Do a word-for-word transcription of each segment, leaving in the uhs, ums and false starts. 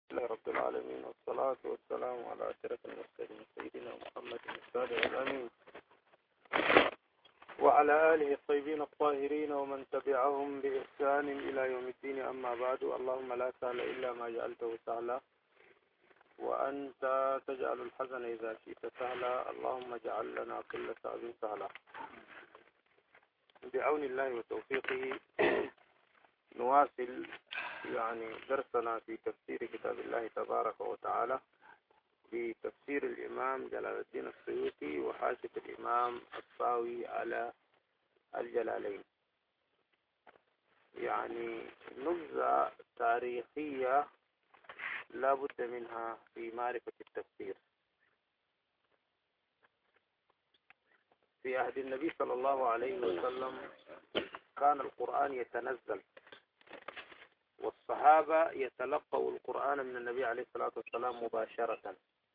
لله رب العالمين، والصلاة والسلام على أشرف المرسلين سيدنا محمد الصادق الأمين وعلى آله الطيبين الطاهرين ومن تبعهم بإحسان إلى يوم الدين. أما بعد، اللهم لا سهل إلا ما جعلته سهلا وأنت تجعل الحزن إذا شئت سهلا. اللهم اجعل لنا كل صعب سهلا. بعون الله وتوفيقه نواصل يعني درسنا في تفسير كتاب الله تبارك وتعالى بتفسير الإمام جلال الدين السيوطي وحاشية الإمام الطاوي على الجلالين. يعني نبذة تاريخية لا بد منها في معرفة التفسير. في عهد النبي صلى الله عليه وسلم كان القرآن يتنزل والصحابة يتلقوا القرآن من النبي عليه الصلاة والسلام مباشرة،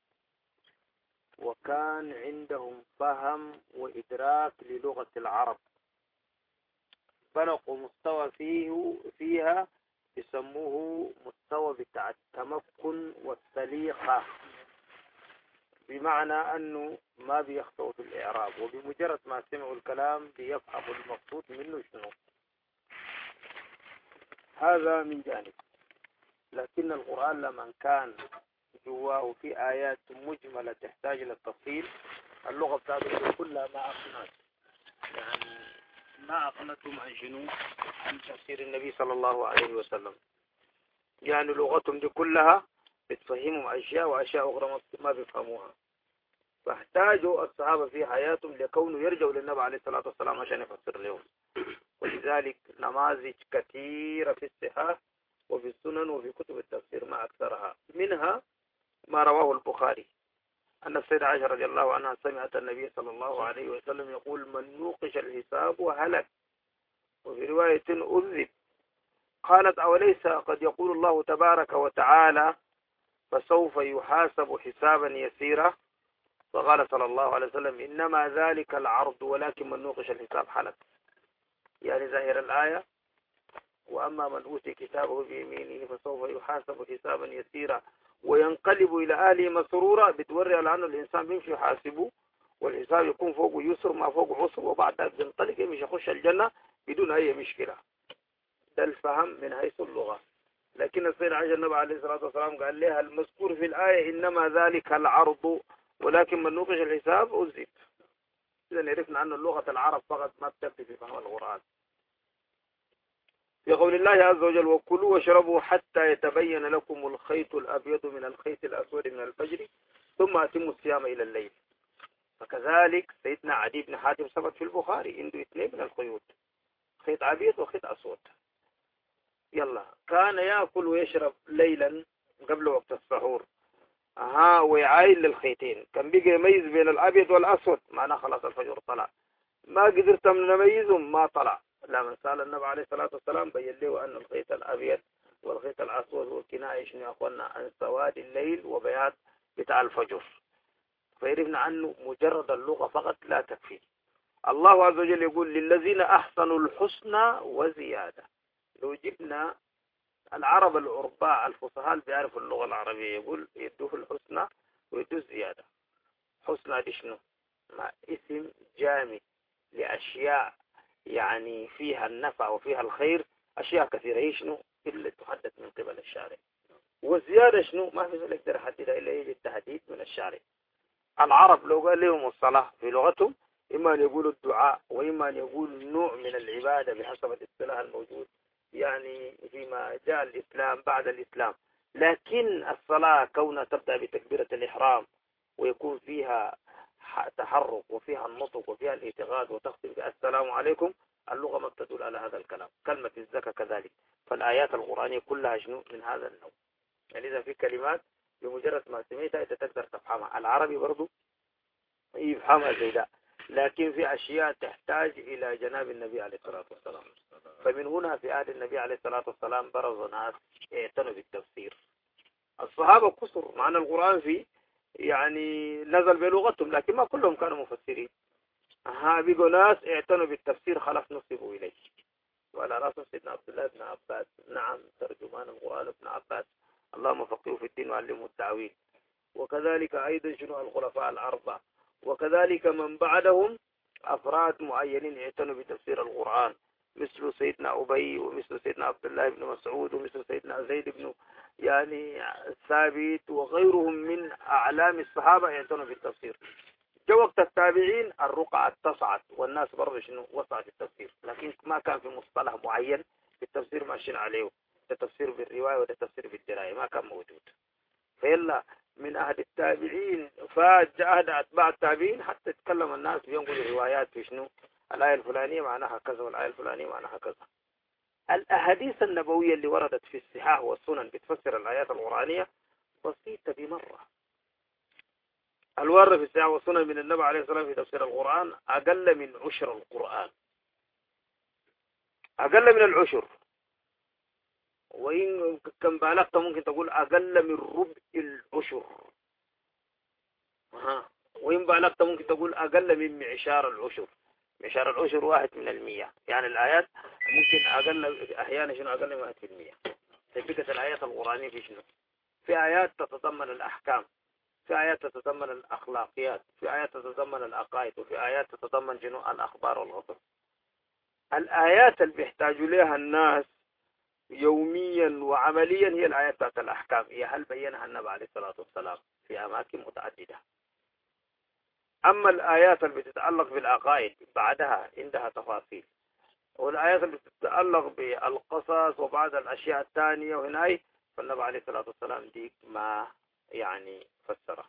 وكان عندهم فهم وإدراك للغة العرب، بلغوا مستوى فيه فيها يسموه مستوى بتاع التمكن والسليقة، بمعنى أنه ما بيخطئوا في الإعراب، وبمجرد ما سمعوا الكلام بيفهموا المقصود منه شنو. هذا من جانب. لكن القرآن لما كان جواه في آيات مجملة تحتاج إلى التفصيل، اللغة بتاعته كلها ما أقنعت، يعني ما أقنعتهم عن شنو؟ عن تفسير النبي صلى الله عليه وسلم. يعني لغتهم دي كلها بتفهمهم أشياء وأشياء أخرى ما بيفهموها، فاحتاجوا الصحابة في حياتهم لكونه يرجعوا للنبي عليه الصلاة والسلام عشان يفسر لهم. ولذلك نماذج كثيرة في الصحاح وفي السنن وفي كتب التفسير ما أكثرها. منها ما رواه البخاري أن السيدة عائشة رضي الله عنها سمعت النبي صلى الله عليه وسلم يقول: من نوقش الحساب وهلك. وفي رواية أذب. قالت: أوليس قد يقول الله تبارك وتعالى: فسوف يحاسب حسابا يسيرا؟ فقال صلى الله عليه وسلم: إنما ذلك العرض ولكن من نوقش الحساب حلك. يعني ظاهر الآية: وأما من أوتي كتابه بيمينه فسوف يحاسب حسابا يسيرا وينقلب إلى أهله مسرورا، بتوري على أنه الإنسان بيمشي يحاسبه والحساب يكون فوق يسر ما فوق عسر، وبعد ذلك ينطلق يمشي يخش الجنة بدون أي مشكلة. ده الفهم من حيث اللغة. لكن السيد عائشة النبي عليه الصلاة والسلام قال لها المذكور في الآية إنما ذلك العرض ولكن من نوقش الحساب أذب. إذا عرفنا أن اللغة العرب فقط ما بتكفي في فهم القرآن. في قول الله عز وجل: وكلوا واشربوا حتى يتبين لكم الخيط الأبيض من الخيط الأسود من الفجر ثم أتموا الصيام إلى الليل. فكذلك سيدنا عدي بن حاتم ثبت في البخاري عنده اثنين من الخيوط، خيط أبيض وخيط أسود. يلا كان يأكل ويشرب ليلا قبل وقت السحور، ها ويعاين للخيطين، كان بيجي يميز بين الأبيض والأسود، معناه خلاص الفجر طلع. ما قدرت من نميزهم ما طلع. لما سأل النبي عليه الصلاة والسلام بين له أن الخيط الأبيض والخيط الأسود هو كناية شنو يا أخوانا عن سواد الليل وبياض بتاع الفجر. فيعرفنا عنه مجرد اللغة فقط لا تكفي. الله عز وجل يقول: للذين أحسنوا الحسنى وزيادة. لو جبنا العرب العرباء الفصحاء بيعرفوا اللغة العربية يقول يدوه الحسنى ويدوه الزيادة. حسنى دي شنو؟ ما اسم جامع لأشياء يعني فيها النفع وفيها الخير، أشياء كثيرة. هي شنو؟ إلا تحدث من قبل الشارع. والزيادة شنو؟ ما في زول يقدر يحددها إلا يجي التحديد من الشارع. العرب لو قال لهم الصلاة في لغتهم إما أن يقولوا الدعاء وإما أن يقولوا نوع من العبادة بحسب الاصطلاح الموجود يعني فيما جاء الإسلام بعد الإسلام. لكن الصلاة كونها تبدأ بتكبيرة الإحرام ويكون فيها تحرك وفيها النطق وفيها الاعتقاد وتختم بالسلام عليكم، اللغة ما تدل على هذا الكلام. كلمة الزكاة كذلك. فالآيات القرآنية كلها شنو من هذا النوع. يعني إذا في كلمات بمجرد ما سمعتها أنت تقدر تفهمها. العربي برضو يفهمها زي ده، لكن في أشياء تحتاج إلى جناب النبي عليه الصلاة والسلام. فمن هنا في عهد النبي عليه الصلاة والسلام برز ناس اعتنوا بالتفسير. الصحابة كثر معنى القرآن في يعني نزل بلغتهم، لكن ما كلهم كانوا مفسرين. ها بيقوا ناس اعتنوا بالتفسير خلاص نصبوا إليه. وعلى رأس سيدنا عبد الله بن عباس، نعم ترجمان القرآن ابن عباس اللهم فقهه في الدين وعلمه التأويل. وكذلك أيضا شنو الخلفاء الأربعة، وكذلك من بعدهم أفراد معينين اعتنوا بتفسير القرآن، مثل سيدنا أبي، ومثل سيدنا عبد الله بن مسعود، ومثل سيدنا زيد بن يعني ثابت، وغيرهم من أعلام الصحابة اعتنوا بالتفسير. جو وقت التابعين الرقعة اتسعت والناس برضه شنو وسعت التفسير، لكن ما كان في مصطلح معين في التفسير ماشيين عليه، ده تفسير بالرواية وده تفسير بالدراية، ما كان موجود. فيلا من أهل التابعين فات أهل أتباع التابعين حتى يتكلم الناس بينقلوا روايات في شنو الآية الفلانية معناها كذا والآية الفلانية معناها كذا. الأحاديث النبوية اللي وردت في الصحاح والسنن بتفسر الآيات القرآنية بسيطة بمرة. الورد في الصحاح والسنن من النبي عليه الصلاة والسلام في تفسير القرآن أقل من عشر القرآن، أقل من العشر، وإن كان بالغت ممكن تقول أقل من ربع العشر، ها، وإن بالغت ممكن تقول أقل من معشار العشر. معشار العشر واحد من المية، يعني الآيات ممكن أقل أحيانا شنو أقل من واحد في المية. تبقى الآيات القرآنية في شنو؟ في آيات تتضمن الأحكام، في آيات تتضمن الأخلاقيات، في آيات تتضمن العقائد، وفي آيات تتضمن شنو الأخبار والقصص. الآيات اللي بيحتاجوا لها الناس يوميا وعمليا هي الآيات بتاعت الأحكام، هي هل بينها النبي عليه الصلاة والسلام في أماكن متعددة. أما الآيات اللي بتتعلق بالعقائد بعدها عندها تفاصيل، والآيات اللي بتتعلق بالقصص وبعض الأشياء الثانية وهنا فالنبي عليه الصلاة والسلام دي ما يعني فسرها.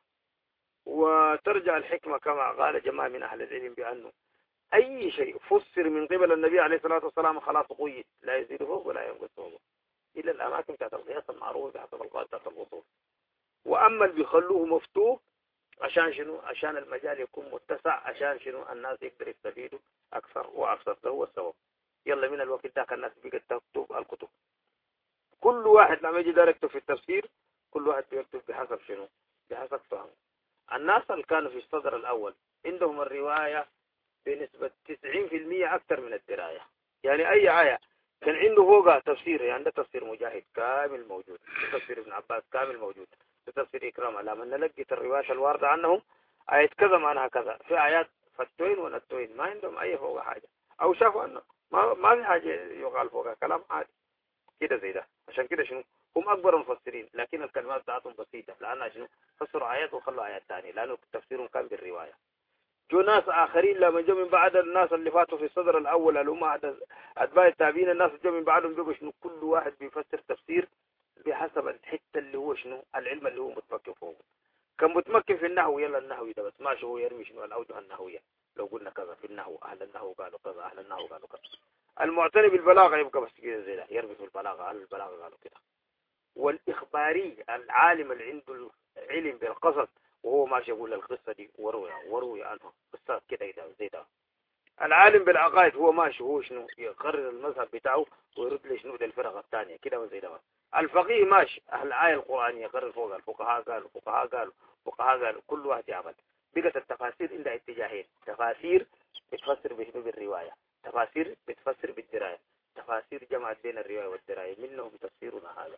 وترجع الحكمة كما قال جماعة من أهل العلم بأنه أي شيء فسر من قبل النبي عليه الصلاة والسلام خلاص قيد، لا يزيد فوق ولا ينقص فوق إلا الأماكن بتاعت القياس المعروفة بحسب القواعد بتاعت الوصول. وأما اللي بيخلوه مفتوح عشان شنو؟ عشان المجال يكون متسع، عشان شنو؟ الناس يقدر يستفيدوا أكثر وأكثر. ده هو السبب. يلا من الوقت ذاك الناس بقت تكتب الكتب، كل واحد لما يجي دار يكتب في التفسير كل واحد بيكتب بحسب شنو؟ بحسب فهمه. الناس اللي كانوا في الصدر الأول عندهم الرواية بنسبة تسعين في المية أكثر من الدراية. يعني أي آية كان عنده فوقها تفسير، يعني ده تفسير مجاهد كامل موجود، تفسير ابن عباس كامل موجود، تفسير إكرام. لما نلقيت الروايات الواردة عنهم آية كذا معناها كذا، في آيات فتوين ونتوين ما عندهم أي فوقها حاجة، أو شافوا أنه ما ما في حاجة يقال فوقها، كلام عادي كده زي ده. عشان كده شنو هم أكبر المفسرين، لكن الكلمات بتاعتهم بسيطة لأنها شنو فسروا آيات وخلوا آيات ثانية، لأنه تفسيرهم كان بالرواية. جو ناس آخرين لما جو من بعد الناس اللي فاتوا في الصدر الأول اللي هم أتباع التابعين، الناس جو من بعدهم جو شنو كل واحد بيفسر تفسير بحسب الحتة اللي هو شنو العلم اللي هو متمكن فوقه. كان متمكن في النحو يلا النحو ده بس ماشي هو يرمي شنو الأوجه النحوية، لو قلنا كذا في النحو أهل النحو قالوا كذا، أهل النحو قالوا كذا. المعتني بالبلاغة يبقى بس كده زي ده يرمي في البلاغة، أهل البلاغة قالوا كده. والإخباري العالم اللي عنده علم بالقصص وهو ماشي يقول القصة دي وروي وروي عنها قصة كده كده زي ده. العالم بالعقائد هو ماشي هو شنو يقرر المذهب بتاعه ويرد لي شنو للفرق الثانية كده وزي ده. الفقيه ماشي أهل الآية القرآنية يقرر فوق، الفقهاء قالوا الفقهاء قالوا الفقهاء قالوا كل واحد يعمل. بقت التفاسير عندها اتجاهين، تفاسير بتفسر بشنو بالرواية، تفاسير بتفسر بالدراية. تفاسير جمعت بين الرواية والدراية، منهم تفسيرنا هذا.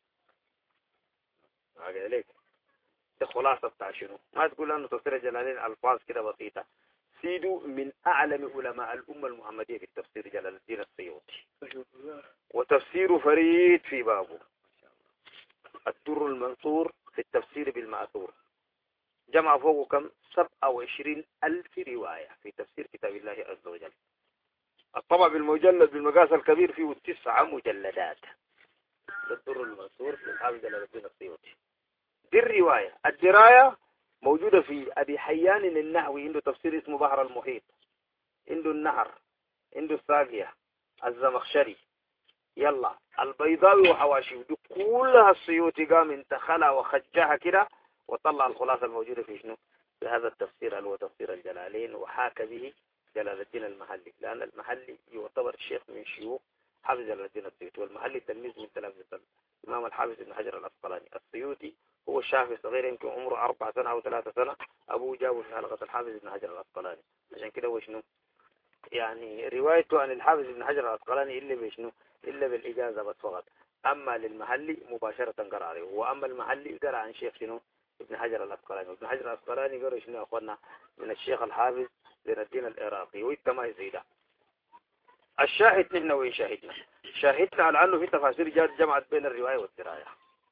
هذا ليك ده خلاصة بتاع شنو؟ ما تقول أنه تفسير جلالين ألفاظ كده بسيطة. سيدو من أعلم علماء الأمة المحمدية في التفسير جلال الدين السيوطي، وتفسير فريد في بابه الدر المنصور في التفسير بالمأثور. جمع فوقه كم؟ سبعة وعشرين ألف رواية في تفسير كتاب الله عز وجل. الطبع بالمجلد بالمقاس الكبير فيه تسعة مجلدات. الدر المنصور للحافظ جلال الدين السيوطي. دي الرواية. الدراية موجودة في أبي حيان النحوي، عنده تفسير اسمه بحر المحيط، عنده النهر، عنده الساقية، الزمخشري، يلا البيضاوي وحواشي، دي كلها السيوطي قام انتخلها وخجها كده وطلع الخلاصة الموجودة في شنو؟ في هذا التفسير اللي هو تفسير الجلالين، وحاك به جلال الدين المحلي، لأن المحلي يعتبر الشيخ من شيوخ حافظ جلال الدين السيوطي، والمحلي تلميذ من تلاميذ الإمام الحافظ ابن حجر العسقلاني. السيوطي هو الشافعي صغير يمكن عمره أربع سنة أو ثلاثة سنة، أبوه جابه في حلقة الحافظ ابن حجر العسقلاني، عشان كده هو شنو يعني روايته عن الحافظ ابن حجر العسقلاني إلا بشنو إلا بالإجازة بس فقط. أما للمحلي مباشرة قرأ عليه، وأما المحلي قرأ عن شيخ شنو ابن حجر الأسقلاني، وابن حجر الأسقلاني قرأ شنو يا أخوانا من الشيخ الحافظ زين الدين العراقي، ويتما يزيده. الشاهد نحن وين شاهدنا؟ شاهدنا على أنه في تفاسير جات جمعت بين الرواية والدراية.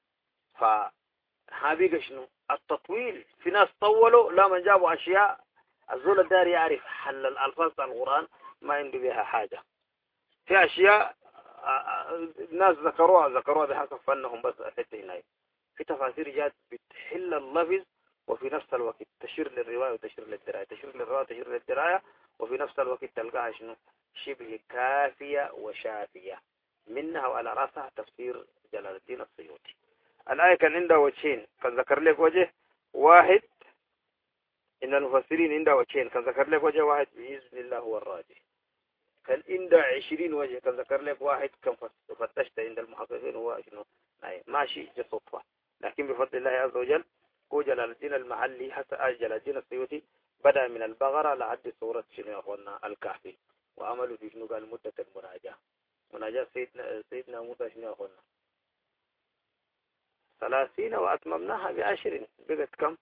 فهذه شنو التطويل، في ناس طولوا لا من جابوا أشياء الزول الدار يعرف حل الألفاظ القرآن ما عنده بها حاجة، في أشياء الناس ذكروها ذكروها بحسب فنهم بس حتى هنا. في تفاسير جات بتحل اللفظ وفي نفس الوقت تشير للرواية وتشير للدراية، تشير للرواية وتشير للدراية، وفي نفس الوقت تلقاها شنو شبه كافية وشافية. منها وعلى رأسها تفسير جلال الدين السيوطي. الآية كان عندها وجهين، كان ذكر لك وجه واحد، إن المفسرين عندها وجهين، كان ذكر لك وجه واحد بإذن الله هو الراجح. كان عندها عشرين وجه، كان ذكر لك واحد كان فتشت عند المحققين هو شنو ماشي صدفة، لكن بفضل الله عز وجل هو جلال الدين المحلي حتى جلال الدين السيوطي بدأ من البقرة لحد سورة شنو يا أخوانا الكهف، وعملوا في شنو قال مدة المناجاة. مناجاة سيدنا سيدنا موسى شنو يا أخوانا ثلاثين وأتممناها بعشر، بقت كم؟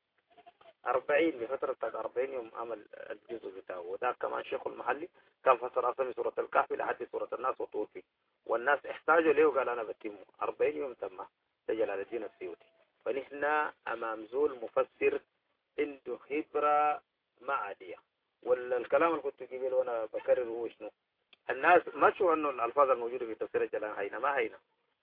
أربعين، بفترة أربعين يوم عمل الجزء بتاعه. وده كمان شيخ المحلي كان فسر أصلا سورة الكهف لحد سورة الناس وطوفي، والناس احتاجوا له وقال أنا بتمه أربعين يوم تم جلال الدين السيوطي. فنحن أمام زول مفسر عنده خبرة معدية. والكلام اللي كنت قبل وأنا بكرر هو شنو؟ الناس ما شو إنه الألفاظ الموجودة في تفسير الجلال هينا ما هينا،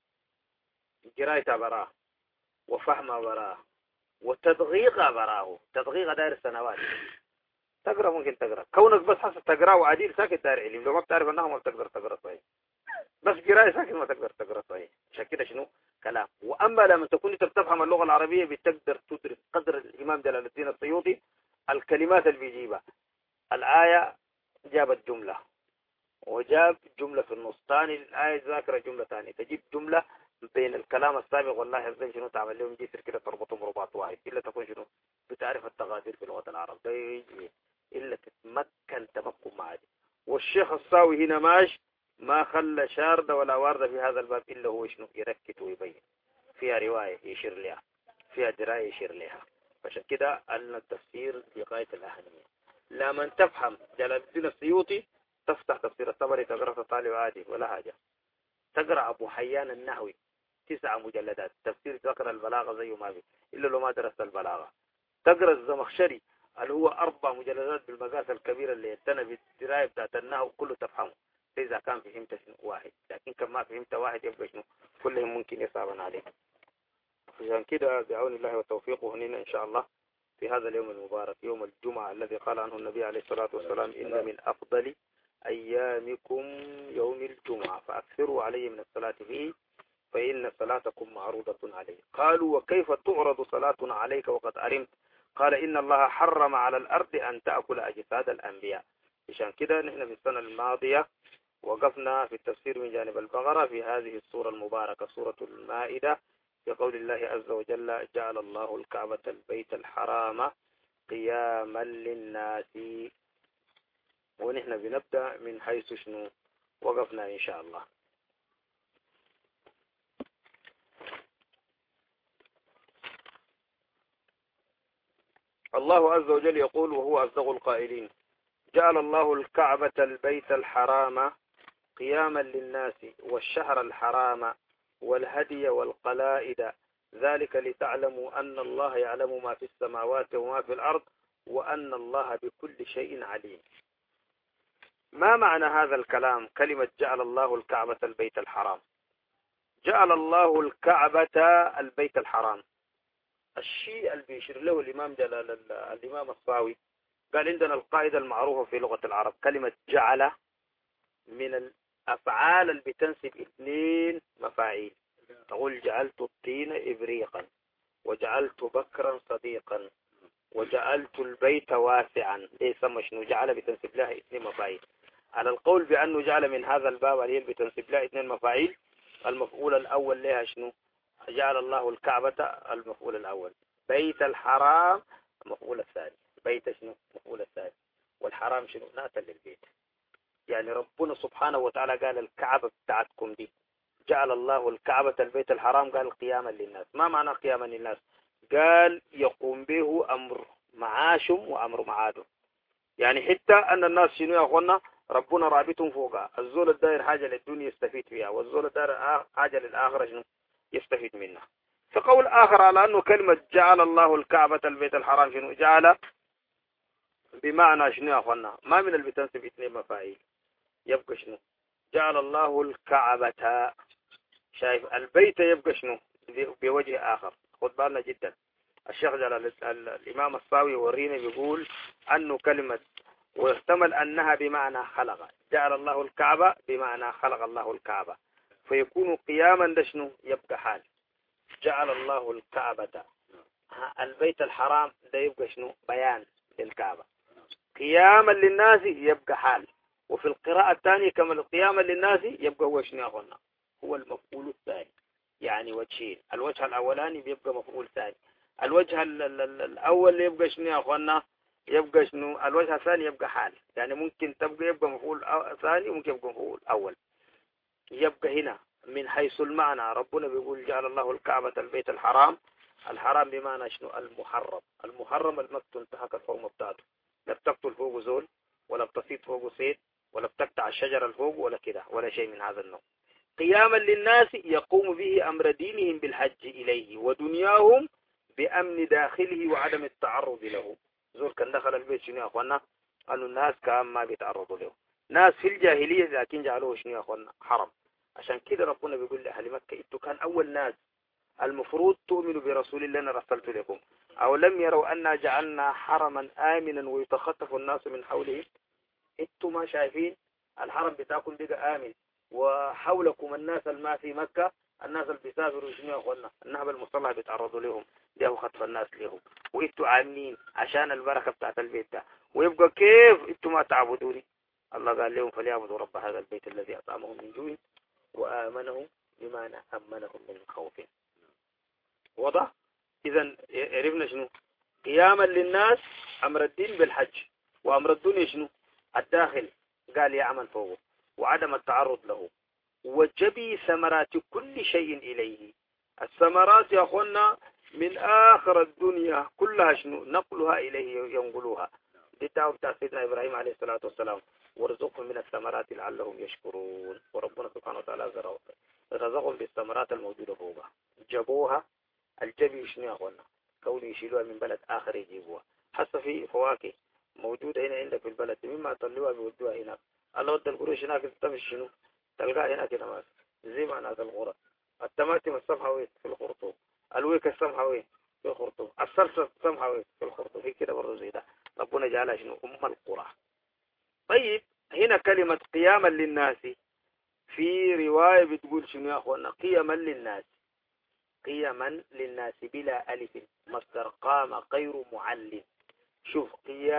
قرايتها براه وفهمها براه وتدقيقها براه، تدقيقها داير سنوات. تقرأ ممكن تقرأ، كونك بس حاسس تقرأ وعديل ساكت داير علم، لو ما بتعرف أنها ما بتقدر تقرأ صحيح، بس قراية ساكت ما تقدر تقرأ صحيح. عشان كده شنو كلام. وأما لما تكون أنت بتفهم اللغة العربية بتقدر تدرك قدر الإمام جلال الدين السيوطي الكلمات اللي بيجيبها. الآية جابت جملة وجاب جملة في النص، ثاني الآية ذاكرة جملة ثانية، تجيب جملة بين الكلام السابق والله عز شنو تعمل لهم جسر كده تربطهم رباط واحد، إلا تكون شنو بتعرف التغادير في لغة العرب ده يجي إلا تتمكن تمكن معه. والشيخ الصاوي هنا ماش ما خلى شاردة ولا واردة في هذا الباب إلا هو شنو يركت ويبين فيها رواية يشير لها، فيها دراية يشير لها. فعشان كده أن التفسير في غاية الأهمية. لما تفهم جلال الدين السيوطي تفتح تفسير الطبري تقرأ طالب عادي ولا حاجة، تقرأ أبو حيان النحوي تسعة مجلدات تفسير، تقرأ البلاغة زي ما بي إلا لو ما درست البلاغة، تقرأ الزمخشري اللي هو أربع مجلدات بالمقاس الكبيرة اللي يتنى بالدراية بتاعت النحو كله تفهمه إذا كان فهمت شنو واحد، لكن كم ما فهمت واحد يبقى شنو كلهم ممكن يصعبا عليه. عشان كده بعون الله وتوفيقه هنا إن شاء الله في هذا اليوم المبارك يوم الجمعة الذي قال عنه النبي عليه الصلاة والسلام إن من أفضل أيامكم يوم الجمعة فأكثروا علي من الصلاة فيه فإن صلاتكم معروضة عليه. قالوا وكيف تعرض صلاتنا عليك وقد علمت؟ قال إن الله حرم على الأرض أن تأكل أجساد الأنبياء. عشان كده نحن في السنة الماضية وقفنا في التفسير من جانب البقرة في هذه السورة المباركة سورة المائدة في قول الله عز وجل جعل الله الكعبة البيت الحرام قياما للناس. ونحن بنبدأ من حيث شنو وقفنا إن شاء الله. الله عز وجل يقول وهو أصدق القائلين جعل الله الكعبة البيت الحرام قياما للناس والشهر الحرام والهدي والقلائد ذلك لتعلموا أن الله يعلم ما في السماوات وما في الأرض وأن الله بكل شيء عليم. ما معنى هذا الكلام كلمة جعل الله الكعبة البيت الحرام؟ جعل الله الكعبة البيت الحرام، الشيء اللي بيشير له الإمام جلال الإمام الصاوي قال عندنا القاعدة المعروفة في لغة العرب كلمة جعل من الأفعال اللي بتنسب اثنين مفاعيل، تقول جعلت الطين إبريقا وجعلت بكرا صديقا وجعلت البيت واسعا. ليس مشنو جعل بتنسب لها اثنين مفاعيل. على القول بأنه جعل من هذا الباب اللي بتنسب لها اثنين مفاعيل المفعول الأول لها شنو جعل الله الكعبة المفعول الأول، بيت الحرام المفعول الثاني، بيت شنو المفعول الثاني، والحرام شنو ناتا للبيت. يعني ربنا سبحانه وتعالى قال الكعبة بتاعتكم دي جعل الله الكعبة البيت الحرام قال قياما للناس. ما معنى قياما للناس؟ قال يقوم به أمر معاشهم وأمر معادهم. يعني حتى أن الناس شنو يا أخوانا ربنا رابطهم فوقها. الزول الدائر حاجة للدنيا يستفيد فيها، والزول الدائر حاجة للآخرة شنو يستفيد منها. في قول آخر على أنه كلمة جعل الله الكعبة البيت الحرام شنو جعل بمعنى شنو يا أخوانا ما من اللي بتنسب اثنين مفاعيل، يبقى شنو جعل الله الكعبة. شايف البيت يبقى شنو بوجه آخر. خد بالنا جدا. الشيخ جلال الإمام الصاوي يورينا بيقول أنه كلمة ويحتمل أنها بمعنى خلق. جعل الله الكعبة بمعنى خلق الله الكعبة، فيكون قياما ده شنو يبقى حال. جعل الله الكعبة البيت الحرام ده يبقى شنو بيان للكعبة. قياما للناس يبقى حال. وفي القراءة الثانية كما قياما للناس يبقى هو شنو أخونا هو المفعول الثاني. يعني وجهين، الوجه الأولاني بيبقى مفعول ثاني، الوجه الأول يبقى شنو يا أخوانا يبقى شنو الوجه الثاني يبقى حال. يعني ممكن تبقى يبقى مفعول ثاني وممكن يبقى مفعول أول. يبقى هنا من حيث المعنى ربنا بيقول جعل الله الكعبة البيت الحرام. الحرام بمعنى شنو المحرم. المحرم المكتوب انتهك الحرمة بتاعته، لا بتقتل فوقه زول ولا بتصيد فوقه صيد ولا بتقطع الشجر الفوق ولا كده ولا شيء من هذا النوع. قياما للناس يقوم به أمر دينهم بالحج إليه ودنياهم بأمن داخله وعدم التعرض له. زور كان دخل البيت شنو يا أخوانا قالوا الناس كان ما بيتعرضوا له. ناس في الجاهلية لكن جعلوه شنو يا أخوانا حرم. عشان كده ربنا بيقول لأهل مكة انتوا كان أول ناس المفروض تؤمنوا برسول الله أنا رسلت لكم. أو لم يروا أن جعلنا حرما آمنا ويتخطف الناس من حوله. انتوا ما شايفين الحرم بتاعكم بقى آمن وحولكم الناس الما في مكة الناس اللي بيسافروا شنو يا اخوانا النهب المصطلح بيتعرضوا لهم ده خطف الناس لهم. وانتوا عاملين عشان البركة بتاعت البيت ده ويبقى كيف انتوا ما تعبدوني. الله قال لهم فليعبدوا رب هذا البيت الذي أطعمهم من جوع وآمنهم بمعنى أمنهم من خوف. وضع إذا عرفنا شنو قياما للناس أمر الدين بالحج وأمر الدنيا شنو الداخل قال يعمل فوقه وعدم التعرض له وجبي ثمرات كل شيء إليه. الثمرات يا أخوانا من آخر الدنيا كلها شنو نقلها إليه ينقلوها. دي الدعوة بتاع سيدنا إبراهيم عليه الصلاة والسلام ورزقهم من الثمرات لعلهم يشكرون. وربنا سبحانه وتعالى رزقهم بالثمرات الموجودة فوقها جابوها. الجبي شنو يا أخوانا كونوا يشيلوها من بلد آخر يجيبوها. حتى في فواكه موجودة هنا عندك في البلد مما طلعوها بيودوها هناك. الله ودى القروش هناك تمشي شنو تلقاها هناك نماس زي ما ناس الغرة. التماتم الصفحة وين في الخرطوم. الويك الصفحة وين في الخرطوم. الصلصة الصفحة وين في الخرطوم. هي كده برضه زي ده ربنا جعلها شنو أم القرى. طيب هنا كلمة قياما للناس في رواية بتقول شنو يا أخوانا قياما للناس. قياما للناس بلا ألف مصدر قام غير معلم. شوف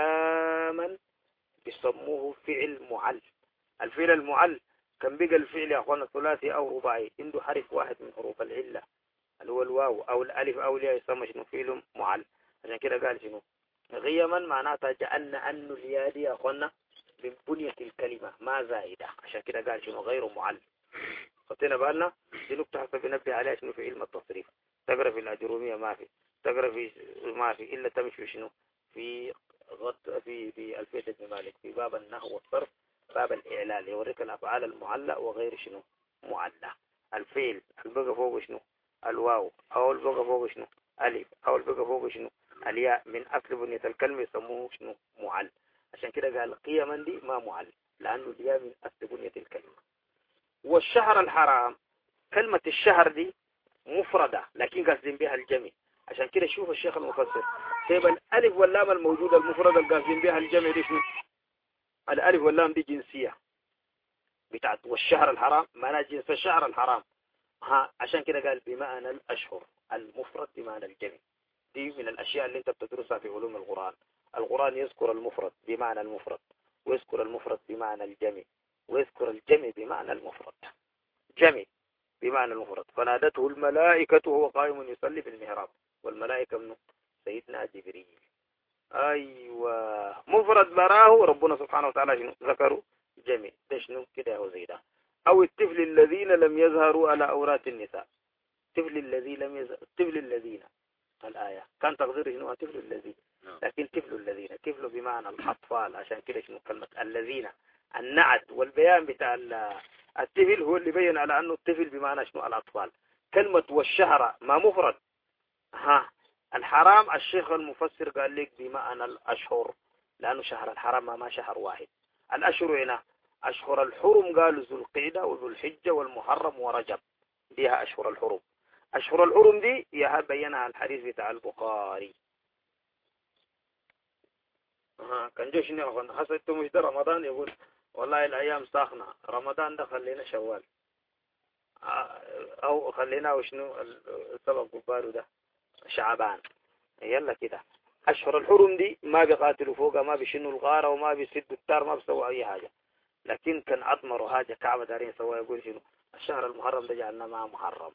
قياما بيسموه فعل معل. الفعل المعل كان بقى الفعل يا أخوانا ثلاثي أو رباعي عنده حرف واحد من حروف العلة اللي هو الواو أو الألف أو الياء يسمى شنو فعل معل. عشان كده قال شنو قياما معناتها جعلنا أنه الياء دي يا أخوانا من بنية الكلمة ما زائدة. عشان كده قال شنو غير معل. خطينا بالنا دي نقطة حسب بنبه عليها شنو في علم التصريف. تقرأ في الأجرومية ما في تقرأ في ما في إلا تمشي في شنو في غط في في ألفية ابن مالك في باب النحو والصرف باب الإعلال يوريك الأفعال المعلة وغير شنو معلة. الفيل البقى فوق شنو الواو أو البقى فوق شنو ألف أو البقى فوق شنو الياء من أصل بنية الكلمة يسموه شنو معل. عشان كده قال قيما دي ما معل لأنه الياء من أصل بنية الكلمة. والشهر الحرام كلمة الشهر دي مفردة لكن قاصدين بها الجميع. عشان كده شوف الشيخ المفسر طيب الألف واللام الموجودة المفردة القاصدين بها الجميع دي شنو الألف واللام دي جنسية بتاعت والشهر الحرام معناه جنس الشهر الحرام. ها عشان كده قال بمعنى الأشهر المفرد بمعنى الجميع. دي من الأشياء اللي انت بتدرسها في علوم القرآن. القرآن يذكر المفرد بمعنى المفرد ويذكر المفرد بمعنى الجميع ويذكر الجميع بمعنى المفرد. جميع بمعنى المفرد. فنادته الملائكة وهو قائم يصلي في المحراب والملائكة منه سيدنا جبريل. أيوة مفرد براه ربنا سبحانه وتعالى ذكروا جميع ده شنو كده هو زي ده. أو الطفل الذين لم يظهروا على أورات النساء. الطفل الذي لم يظهر، الطفل الذين الآية كان تقديره شنو؟ طفل الذين، لكن طفل الذين طفل بمعنى الأطفال، عشان كده شنو كلمة الذين النعت والبيان بتاع الطفل هو اللي بين على أنه الطفل بمعنى شنو؟ الأطفال. كلمة والشهر ما مفرد. ها الحرام الشيخ المفسر قال لك بمعنى الأشهر، لأنه شهر الحرام ما, ما شهر واحد. الأشهر هنا أشهر الحرم قالوا ذو القعدة وذو الحجة والمحرم ورجب، ديها أشهر الحرم. أشهر الحرم دي يها بينها الحديث بتاع البخاري. ها كان جوش نيوغن حسيت مش ده رمضان يقول والله الأيام ساخنة، رمضان ده خلينا شوال أو خلينا وشنو السبب قباله ده شعبان. يلا كده أشهر الحرم دي ما بيقاتلوا فوقها، ما بيشنوا الغارة وما بيسدوا التار، ما بيسووا أي حاجة. لكن كان أضمروا حاجة كعبة دارين سوا يقول شنو الشهر المحرم ده جعلنا ما محرم.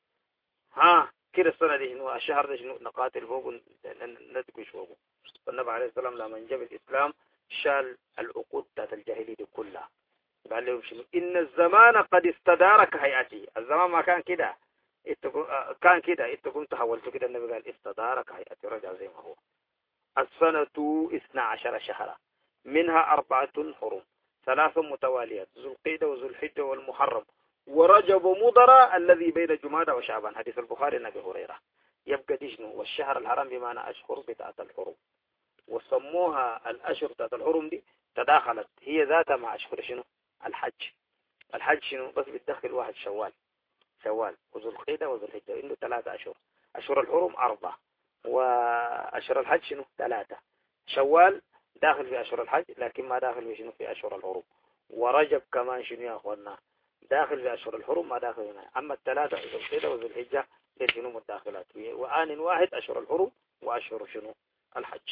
ها كده السنة دي شنو الشهر ده شنو نقاتل فوق ندقش فوقه. والنبي عليه السلام لما جاب الإسلام شال العقود بتاعت الجاهلية دي كلها، قال لهم شنو إن الزمان قد استدار كهيئته. الزمان ما كان كده كان كده انتم تحولتوا كده. النبي قال استدار كهيئته، رجع زي ما هو. السنة اثنا عشر شهرا منها أربعة حرم ثلاث متواليات، ذو القعدة وذو الحجة والمحرم ورجب مضر الذي بين جمادى وشعبان، حديث البخاري عن أبي هريرة. يبقى دي شنو والشهر الحرام بمعنى أشهر بتاعت الحرم، وسموها الأشهر بتاعت الحرم دي تداخلت هي ذاتها مع أشهر شنو الحج. الحج شنو بس بتدخل واحد شوال شوال وذو القعدة وذو الحجة، إنه ثلاثة أشهر. أشهر الحرم أربعة وأشهر الحج شنو ثلاثة. شوال داخل في أشهر الحج لكن ما داخل في شنو في أشهر الحرم. ورجب كمان شنو يا أخوانا داخل في أشهر الحرم ما داخل هنا. أما الثلاثة ذو القعدة وذو الحجة دي شنو متداخلات فيه، وآن واحد أشهر الحرم وأشهر شنو الحج.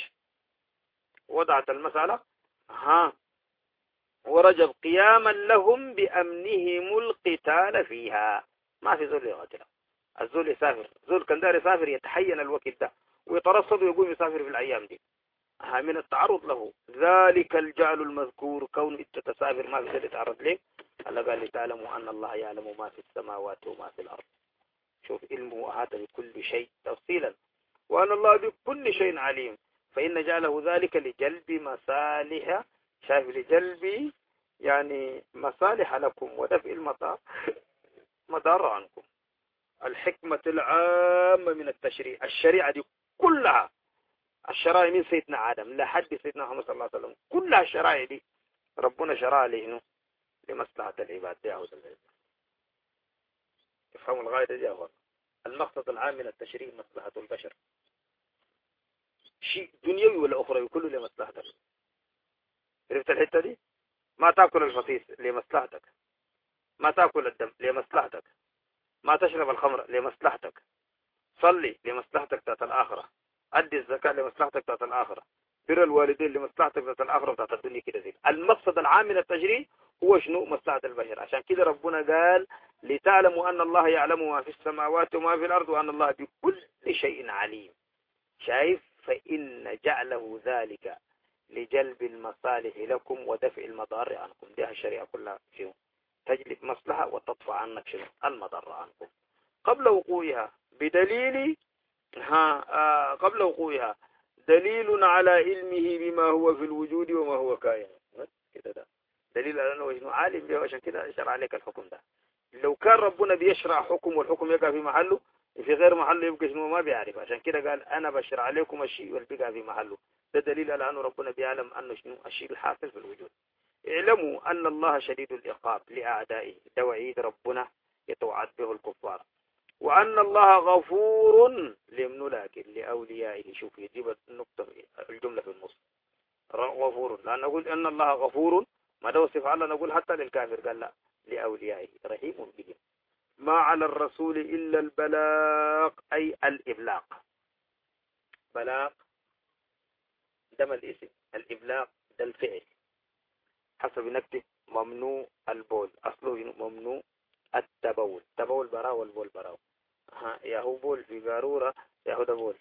وضعت المسألة. ها ورجب قياما لهم بأمنهم القتال فيها، ما في زول يقاتل. الزول يسافر، زول كان دار يسافر يتحين الوقت ده ويترصد ويقوم يسافر في الأيام دي من التعرض له. ذلك الجعل المذكور كون انت تسافر ما في زول يتعرض لك. الله قال لتعلموا أن الله يعلم ما في السماوات وما في الأرض. شوف علمه هذا بكل شيء تفصيلا، وأن الله بكل شيء عليم. فإن جعله ذلك لجلب مصالح، شايف لجلب يعني مصالح لكم ودفع المضار مضار عنكم. الحكمة العامة من التشريع، الشريعة دي كلها الشرائع من سيدنا آدم لحد سيدنا محمد صلى الله عليه وسلم، كلها الشرائع دي ربنا شرع له لمصلحة العباد. دي عاوز الله يفهموا الغاية دي. أول المقصد العام من التشريع مصلحة البشر، شيء دنيوي ولا أخروي كله لمصلحتك. عرفت الحتة دي؟ ما تأكل الفطيس لمصلحتك، ما تأكل الدم لمصلحتك، ما تشرب الخمر لمصلحتك، صلي لمصلحتك ذات الآخرة، أدي الزكاة لمصلحتك ذات الآخرة، بر الوالدين لمصلحتك ذات الآخرة ذات الدنيا كده زي. المقصد العام من التشريع هو شنو مصلحة البشر. عشان كده ربنا قال لتعلموا أن الله يعلم ما في السماوات وما في الأرض وأن الله بكل شيء عليم. شايف؟ فإن جعله ذلك لجلب المصالح لكم ودفع المضار عنكم. دي الشريعة كلها شنو تجلب مصلحة وتدفع عنك شنو المضار عنكم قبل وقوعها بدليل ها آه قبل وقوعها دليل على علمه بما هو في الوجود وما هو كائن. كده ده دليل على انه شنو عالم به، عشان كده شرع عليك الحكم ده. لو كان ربنا بيشرع حكم والحكم يقع في محله في غير محله يبقى شنو ما بيعرف. عشان كده قال انا بشرع عليكم الشيء والبقى في محله. ده دليل على انه ربنا بيعلم انه شنو الشيء الحاصل في الوجود. اعلموا ان الله شديد العقاب لاعدائه، ده وعيد ربنا يتوعد به الكفار. وأن الله غفور لمن لكن لأوليائه. شوف يجيب النقطة الجملة في النص غفور، لأن نقول أن الله غفور ما ده وصف الله نقول حتى للكافر قال لا لأوليائه رحيم بهم. ما على الرسول إلا البلاغ أي الإبلاغ. بلاغ ده ما الاسم، الإبلاغ ده الفعل حسب نكتب ممنوع البول أصله ممنوع التبول. تبول براو والبول براو. ها ياهو بول في قارورة ياهو ده بول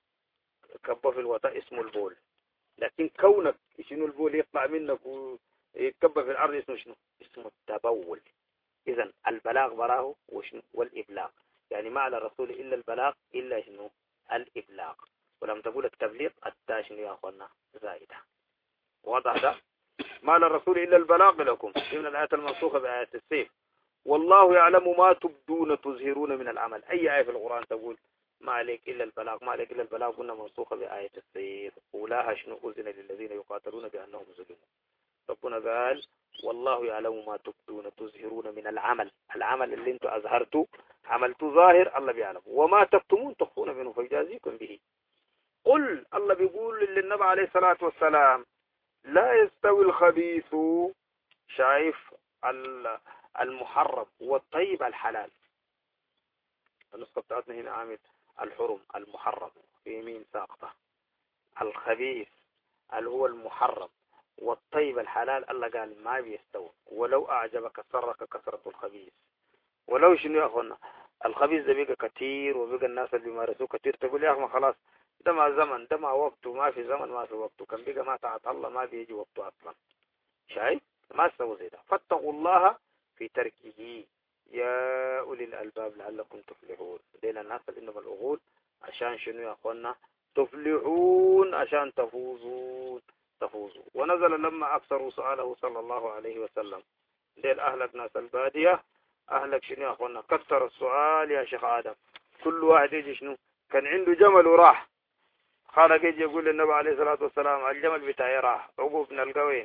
كبه في الوطاء اسمه البول. لكن كونك شنو البول يطلع منك يتكبر في الأرض اسمه شنو؟ اسمه التبول. إذن البلاغ براه وشنو؟ والإبلاغ. يعني ما على الرسول إلا البلاغ إلا شنو؟ الإبلاغ. ولم تقول التبليغ التا شنو يا أخوانا زائدة. واضح ده؟ ما على الرسول إلا البلاغ لكم من الآيات المنسوخة بآية السيف. والله يعلم ما تبدون تظهرون من العمل. أي آية في القرآن تقول ما عليك إلا البلاغ؟ ما عليك إلا البلاغ قلنا منسوخة بآية السيف. أولاها شنو؟ أذن للذين يقاتلون بأنهم ظلموا. ربنا قال والله يعلم ما تبدون تظهرون من العمل. العمل اللي انتم أظهرتوا عملتوا ظاهر الله بيعلم، وما تكتمون تخفون منه فيجازيكم به. قل الله بيقول للنبي عليه الصلاة والسلام لا يستوي الخبيث، شايف المحرم والطيب الحلال. النسخة بتاعتنا هنا عامل الحرم المحرم في يمين ساقطة. الخبيث اللي هو المحرم والطيب الحلال الله قال ما بيستوي. ولو أعجبك سرك كثرة الخبيث. ولو شنو يا أخوانا الخبيث ده بيقى كتير وبيقى الناس اللي بيمارسوه كتير، تقول يا أخي خلاص ده ما زمن، ده ما وقته، ما في زمن ما في وقته، كان بيقى ما تعط الله ما بيجي وقته أصلا. شايف ما تسوي زي ده. فاتقوا الله في تركه يا أولي الألباب لعلكم تفلحون. لينا الناس اللي إنما العقول عشان شنو يا أخوانا تفلحون، عشان تفوزون تفوزوا. ونزل لما أكثروا سؤاله صلى الله عليه وسلم. ديل أهلك ناس البادية أهلك شنو يا أخوانا كثر السؤال يا شيخ آدم. كل واحد يجي شنو كان عنده جمل وراح خالق يجي يقول للنبي عليه الصلاة والسلام الجمل بتاعي راح عقوب نلقى وين؟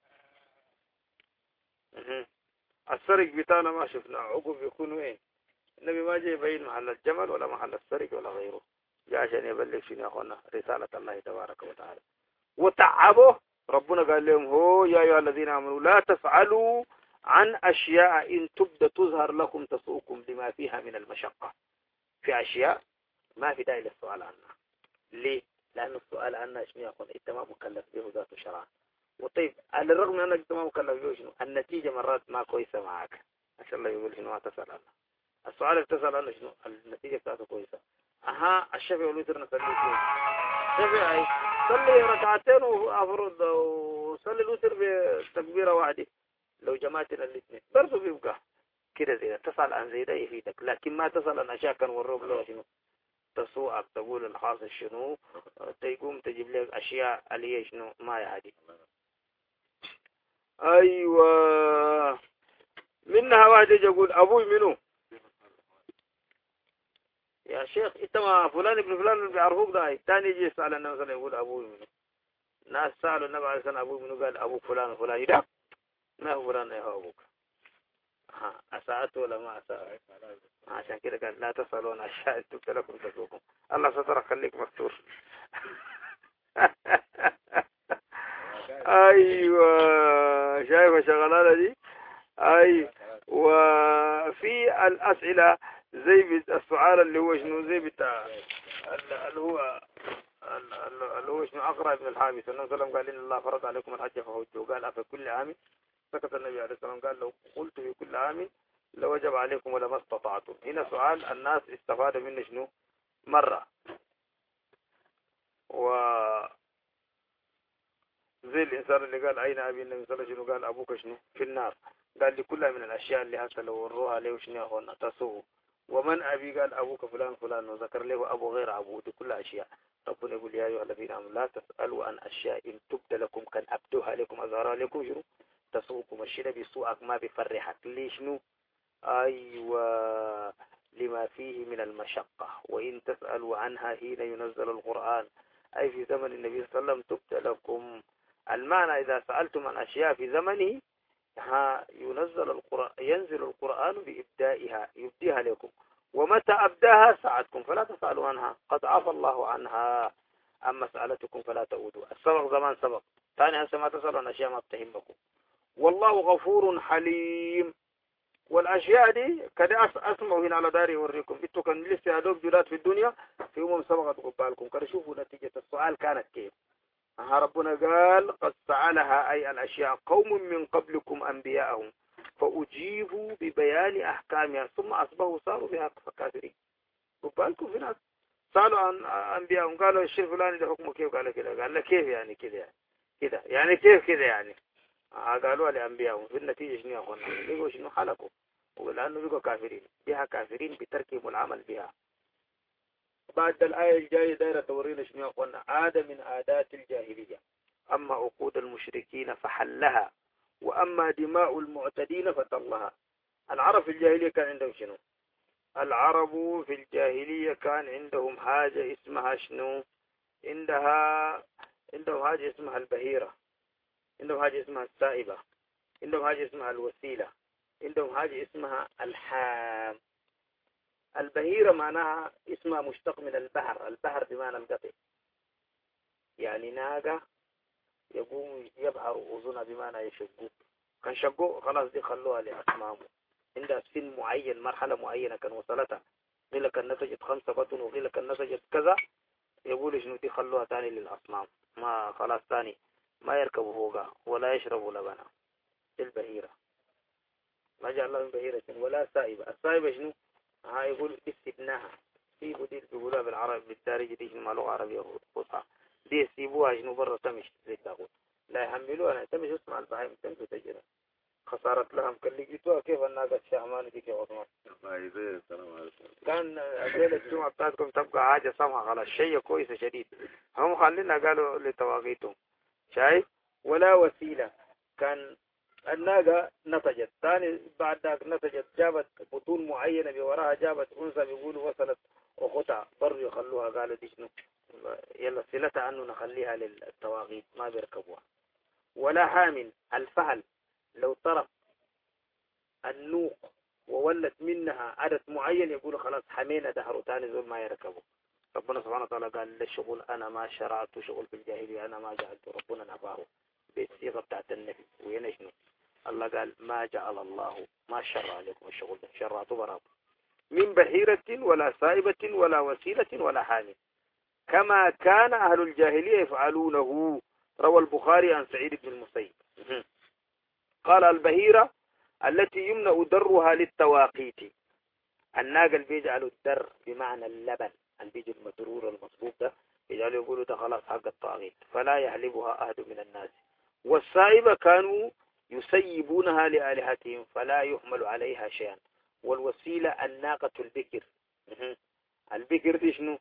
السرق بتاعنا ما شفنا عقوب يكون وين؟ النبي ما جاي يبين محل الجمل ولا محل السرق ولا غيره، جاء عشان يبلغ شنو يا أخوانا رسالة الله تبارك وتعالى. وتعبوا ربنا قال لهم هو يا أيها الذين آمنوا لا تفعلوا عن أشياء إن تبدأ تظهر لكم تسوءكم لما فيها من المشقة. في أشياء ما في داعي للسؤال عنها. ليه؟ لأن السؤال عنها شنو يا أخوان أنت ما مكلف به ذات شرعا. وطيب على الرغم من أنك أنت ما مكلف به شنو النتيجة مرات ما كويسة معك عشان الله يقول شنو ما تسأل عنها. السؤال اللي تسأل عنه شنو النتيجة بتاعته كويسة. أها الشفع والوتر نصلي فيه شفعي صلي ركعتين وأفرض وصلي الوتر بتكبيرة واحدة لو جمعتنا الاثنين برضو بيبقى كده زي ده. تسأل عن زي ده يفيدك، لكن ما تسأل عن أشياء كان والروب له شنو تسوءك تقول الحاصل شنو تقوم تجيب لك أشياء اللي هي شنو ما يهدي. أيوة منها واحد يجي يقول أبوي منو يا شيخ انت ما فلان ابن فلان اللي بيعرفوك ده. الثاني يجي يسأل النبي صلى الله عليه وسلم يقول أبوي منو. ناس سألوا النبي عليه الصلاة والسلام أبوي منو قال أبوك فلان وفلان. يدك ما هو فلان يا أبوك. ها أساءته ولا ما أساء؟ عشان كده قال لا تسألون أشياء تبت لكم تسوكم. الله سترك خليك مستور. أيوة شايفة شغلانة دي. أي وفي الأسئلة زي السؤال اللي هو شنو زي بتاع اللي هو اللي هو شنو أقرأ ابن الحابس النبي صلى الله عليه وسلم قال إن الله فرض عليكم الحج فحجوا قال أفي كل عام. سكت النبي عليه الصلاة والسلام قال لو قلت في كل عام لوجب عليكم ولما استطعتم. هنا سؤال الناس استفاد منه شنو مرة. و زي الإنسان اللي قال أين أبي النبي صلى الله عليه وسلم قال أبوك شنو في النار. قال لي كلها من الأشياء اللي حتى لو وروها له شنو يا أخوانا تسوه. ومن أبي قال أبوك فلان فلان وذكر له أبو غير أبوه. دي كلها أشياء ربنا يقول يا أيها الذين آمنوا لا تسألوا عن أشياء إن تبد لكم كان أبدوها لكم أظهرها لكم شنو تسوقكم. الشيء بيسوءك ما بيفرحك ليش شنو. أيوة لما فيه من المشقة. وإن تسألوا عنها حين ينزل القرآن أي في زمن النبي صلى الله عليه وسلم تبت لكم. المعنى إذا سألتم عن أشياء في زمنه ها ينزل القرآن ينزل القرآن بإبدائها يبديها لكم. ومتى أبداها ساعدكم فلا تسألوا عنها قد عفى الله عنها. أما سألتكم فلا تعودوا. السبق زمان سبق ثاني هسه ما تسألوا عن أشياء ما بتهمكم. والله غفور حليم. والأشياء دي كده أسمعوا هنا على داري أوريكم. إنتوا كان لسه هدوك جداد في الدنيا في أمم سبقت قبالكم كده شوفوا نتيجة السؤال كانت كيف. ها ربنا قال قد سألها أي الأشياء قوم من قبلكم أنبياءهم فأجيبوا ببيان أحكامها ثم أصبحوا صاروا بها كافرين. قبالكم في ناس سألوا عن أنبياءهم قالوا الشيء فلاني ده حكمه كيف. قال كده. قال له كيف يعني كده يعني كده يعني كيف كده يعني قالوا لأنبيائهم في النتيجة شنو أخونا بيقوا شنو حلقوا ولأنه بيقوا كافرين بها كافرين بتركهم العمل بها. بعد الآية الجاية دايرة تورينا شنو أخونا عادة من عادات الجاهلية. أما عقود المشركين فحلها وأما دماء المعتدين فطلها. العرب في الجاهلية كان عندهم شنو؟ العرب في الجاهلية كان عندهم حاجة اسمها شنو؟ عندها عندهم حاجة اسمها البهيرة، عندهم حاجة اسمها السائبة، عندهم حاجة اسمها الوسيلة، عندهم حاجة اسمها الحام. البهيرة معناها اسمها مشتق من البحر، البحر بمعنى القطع، يعني ناقة يقوم يبحر أذنها بمعنى يشقوه، كان شقوه خلاص دي خلوها لأصنامه. عندها سن معين مرحلة معينة كان وصلتها، قيل كان نتجت خمسة بطن وقيل كان نتجت كذا، يقول شنو دي خلوها تاني للأصنام، ما خلاص تاني ما يركبوا فوقها ولا يشربوا لبنها. البهيرة ما جعل لهم بهيرة ولا سائبة. السائبة شنو؟ ها يقول استبناها سيبوا دي بيقولوها بالعربي بالدارجة دي شنو لغة عربية فصحى، دي سيبوها شنو برا تمش زي التاغوت لا يحملوها تمش اسمع البهائم تمشي تجري خسارت لهم كلجتوها كيف الناقة الشعمان دي كيف عثمان كان أجيال الجمعة بتاعتكم تبقى حاجة سمحة على الشيء كويسة شديد. هم خلينا قالوا لتواغيتهم شايف. ولا وسيلة كان الناقة نتجت ثاني بعد ذاك نتجت جابت بطون معينة بوراها جابت أنثى بيقولوا وصلت أختها برضو يخلوها قالوا دي شنو يلا سلتها أنه نخليها للتواغيت ما بيركبوها. ولا حامل الفهل لو طرف النوق وولت منها عدد معين يقولوا خلاص حمينا دهر تاني زول ما يركبوا. ربنا سبحانه وتعالى قال للشغل أنا ما شرعت شغل في الجاهلية أنا ما جعلت ربنا نفاه بالصيغة بتاعت النبي وينشنو الله قال ما جعل الله ما شرع عليكم الشغل ده شرعته براب من بحيرة ولا سائبة ولا وسيلة ولا حامل كما كان أهل الجاهلية يفعلونه. روى البخاري عن سعيد بن المسيب قال البهيرة التي يمنع درها للتواقيت. الناقة اللي بيجعلوا الدر بمعنى اللبن اللي بيجي المدرور المصبوب ده يجعلوا يقولوا ده خلاص حق الطاغيت فلا يحلبها أحد من الناس. والسائبة كانوا يسيبونها لآلهتهم فلا يحمل عليها شيئا. والوسيلة الناقة البكر. البكر دي شنو؟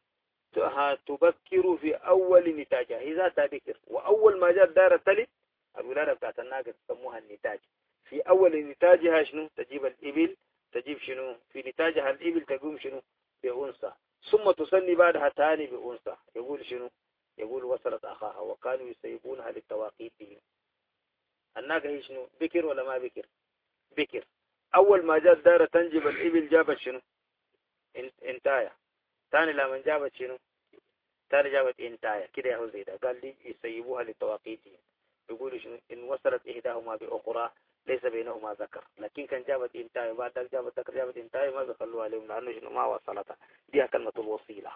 تبكر في أول نتاجها إذا تبكر وأول ما جاء دار التلت الولادة بتاعت الناقة تسموها النتاج. في أول نتاجها شنو؟ تجيب الإبل تجيب شنو؟ في نتاجها الإبل تقوم شنو؟ بأنثى ثم تصلي بعدها تاني بأنثى يقول شنو؟ يقول وصلت أخاها وكانوا يسيبونها للتواقيت بهم. الناقة هي شنو؟ بكر ولا ما بكر؟ بكر. أول ما جاءت دارة تنجب الإبل جابت شنو؟ انتايا. ثاني لما جابت شنو؟ ثاني جابت انتايا كده يا زيدا قال لي يسيبوها للتواقيت يقولوا شنو؟ إن وصلت إحداهما بأخرى ليس بينهما ذكر لكن كان جابت انتايا بعد ذلك جابت ذكر جابت انتايا ما بيخلوها عليهم لأنه شنو ما وصلتها دي كلمة الوصيلة.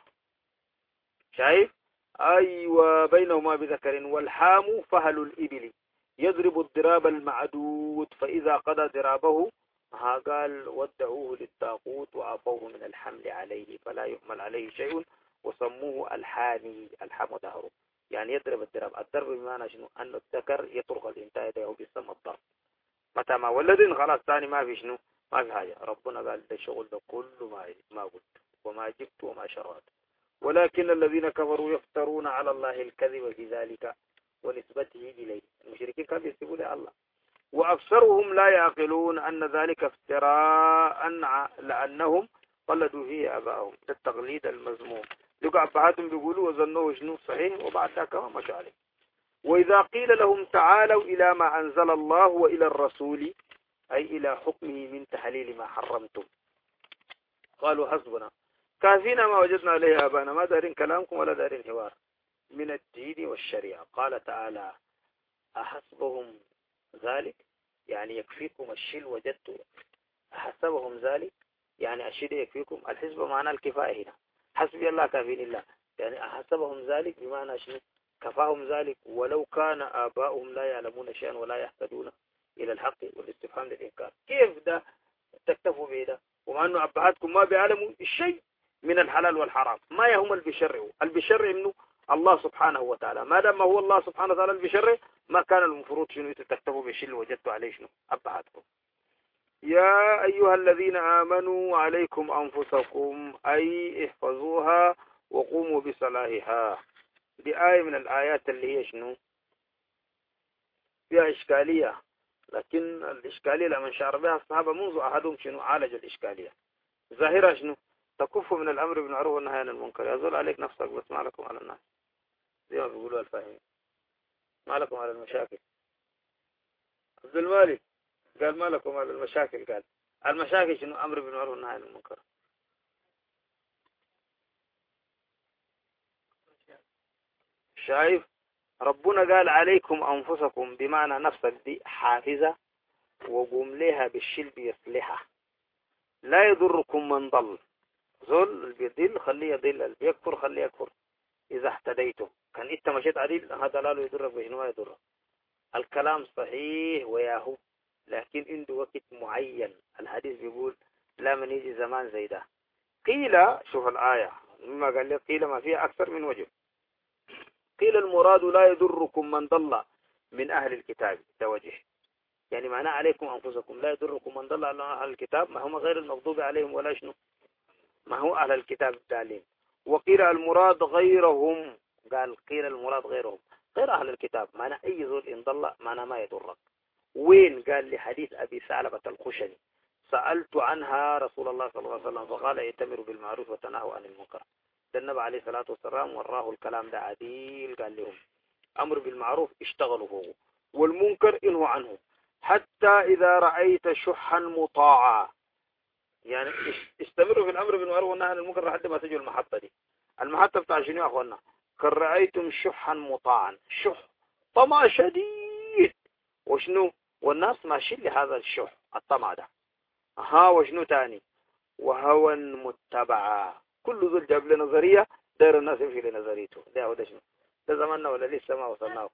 شايف؟ أيوة بينهما بذكر. والحام فهل الإبل يضرب الضراب المعدود فإذا قضى ضرابه ها قال ودعوه للطاغوت وعفوه من الحمل عليه فلا يحمل عليه شيء وسموه الحامي. الحام دهره يعني يضرب الضرب. الضرب بمعنى شنو؟ أن الذكر يطرق الانتهاء ده بيسمى الضرب. متى ما ولدن خلاص ثاني ما في شنو ما في حاجة. ربنا قال ده شغل ده كله ما ما قلت وما جبت وما شرعت. ولكن الذين كفروا يفترون على الله الكذب في ذلك ونسبته إليه. المشركين كانوا يسبوا له الله وأكثرهم لا يعقلون أن ذلك افتراء لأنهم قلدوا فيه أباهم. التقليد المذموم لقوا أبهاتهم بيقولوا وظنوه شنو صحيح وبعد ذاك ما مشى عليه. وإذا قيل لهم تعالوا إلى ما أنزل الله وإلى الرسول أي إلى حكمه من تحليل ما حرمتم قالوا حسبنا كافينا ما وجدنا عليه آبانا ما دارين كلامكم ولا دارين حوار من الدين والشريعة. قال تعالى أحسبهم ذلك يعني يكفيكم الشيء وجدتم. أحسبهم ذلك يعني الشيء يكفيكم. الحسب معنى الكفاية هنا حسبي الله كافين الله يعني أحسبهم ذلك بمعنى شنو كفاهم ذلك ولو كان آباؤهم لا يعلمون شيئا ولا يهتدون إلى الحق والاستفهام للإنكار. كيف ده تكتفوا به ده ومع أنه أبهاتكم ما بيعلموا الشيء من الحلال والحرام ما يهم البشرع. البشرع منه الله سبحانه وتعالى ما دام هو الله سبحانه وتعالى البشرع ما كان المفروض شنو تكتفوا بالشيء اللي وجدتوا عليه شنو أبعدكم. يا أيها الذين آمنوا عليكم أنفسكم أي احفظوها وقوموا بصلاحها. دي آية من الآيات اللي هي شنو فيها إشكالية، لكن الإشكالية لما شعر بها الصحابة منذ أحدهم شنو عالج الإشكالية. ظاهرة شنو تكف من الأمر بالمعروف والنهي عن المنكر. يزول عليك نفسك بس ما لكم على الناس، زي ما بيقولوا الفاهمين، ما لكم على المشاكل. عبد المالك قال ما لكم على المشاكل، قال المشاكل شنو أمر بالمعروف والنهي عن المنكر. شايف ربنا قال عليكم أنفسكم بمعنى نفسك دي حافظة وقوم لها بالشيء بيصلحها. لا يضركم من ضل، زول اللي بيضل خليه يضل، اللي بيكفر خليه يكفر. إذا اهتديته كان إنت مشيت عديل هذا لا يضرك بشنو ما يضرك. الكلام صحيح وياهو، لكن عنده وقت معين. الحديث بيقول لا من يجي زمان زي ده. قيل شوف الآية مما قال لي قيل ما فيها أكثر من وجه. قيل المراد لا يضركم من ضل من أهل الكتاب، ده وجه، يعني معناه عليكم أنفسكم لا يضركم من ضل على أهل الكتاب، ما هم غير المغضوب عليهم ولا شنو، ما هو أهل الكتاب التعليم. وقيل المراد غيرهم، قال قيل المراد غيرهم غير أهل الكتاب، معناه أي زول إن ضل معناه ما يضرك. وين؟ قال لحديث أبي ثعلبة الخشني سألت عنها رسول الله صلى الله عليه وسلم فقال ائتمروا بالمعروف وتنهوا عن المنكر. النبي عليه الصلاة والسلام وراه الكلام ده عديل، قال لهم أمر بالمعروف اشتغلوا فوقه والمنكر انهوا عنه، حتى إذا رأيت شحا مطاعا. يعني استمروا في الأمر بالمعروف والنهي عن المنكر لحد ما تجوا المحطة دي. المحطة بتاع شنو يا أخوانا؟ كان رأيتم شحا مطاعا، شح طمع شديد وشنو، والناس ماشيين لهذا الشح الطمع ده. ها وشنو تاني؟ وهوى متبعا، كل ذو جاب له نظرية داير الناس يمشي لنظريته. ده هو ده شنو؟ ده زماننا ولا لسه ما وصلناه؟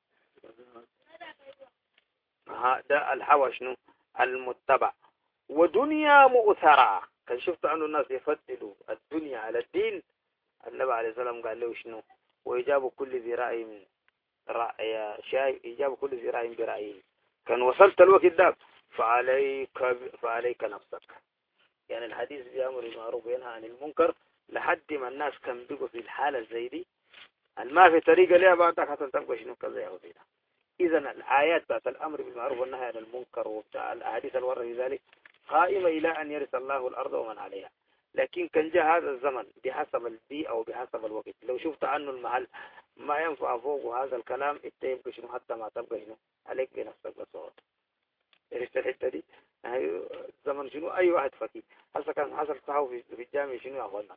ها ده الهوى شنو المتبع. ودنيا مؤثرة، كان شفت عنه الناس يفضلوا الدنيا على الدين. النبي عليه السلام قال له شنو؟ وإجاب كل ذي رأي من رأي شاي، إجاب كل ذي رأي برأيه. كان وصلت الوقت ده فعليك فعليك نفسك. يعني الحديث بيأمر بالمعروف وينهى عن المنكر لحد ما الناس كان بيقوا في الحالة زي دي، ما في طريقة ليها بعدك حتى تبقى شنو كذا يا وزيدا. إذا الآيات بتاعت الأمر بالمعروف والنهي عن المنكر وبتاع الأحاديث الورد في ذلك قائمة إلى أن يرث الله الأرض ومن عليها. لكن كان جاء هذا الزمن بحسب البيئة أو بحسب الوقت، لو شفت عنه المحل ما ينفع فوق هذا الكلام انت يبقى شنو حتى ما تبقى شنو عليك بنفسك بصوت. عرفت الحتة دي؟ زمن شنو أي واحد فكي هسه كان حصل صحوه في الجامعة شنو يا أخوانا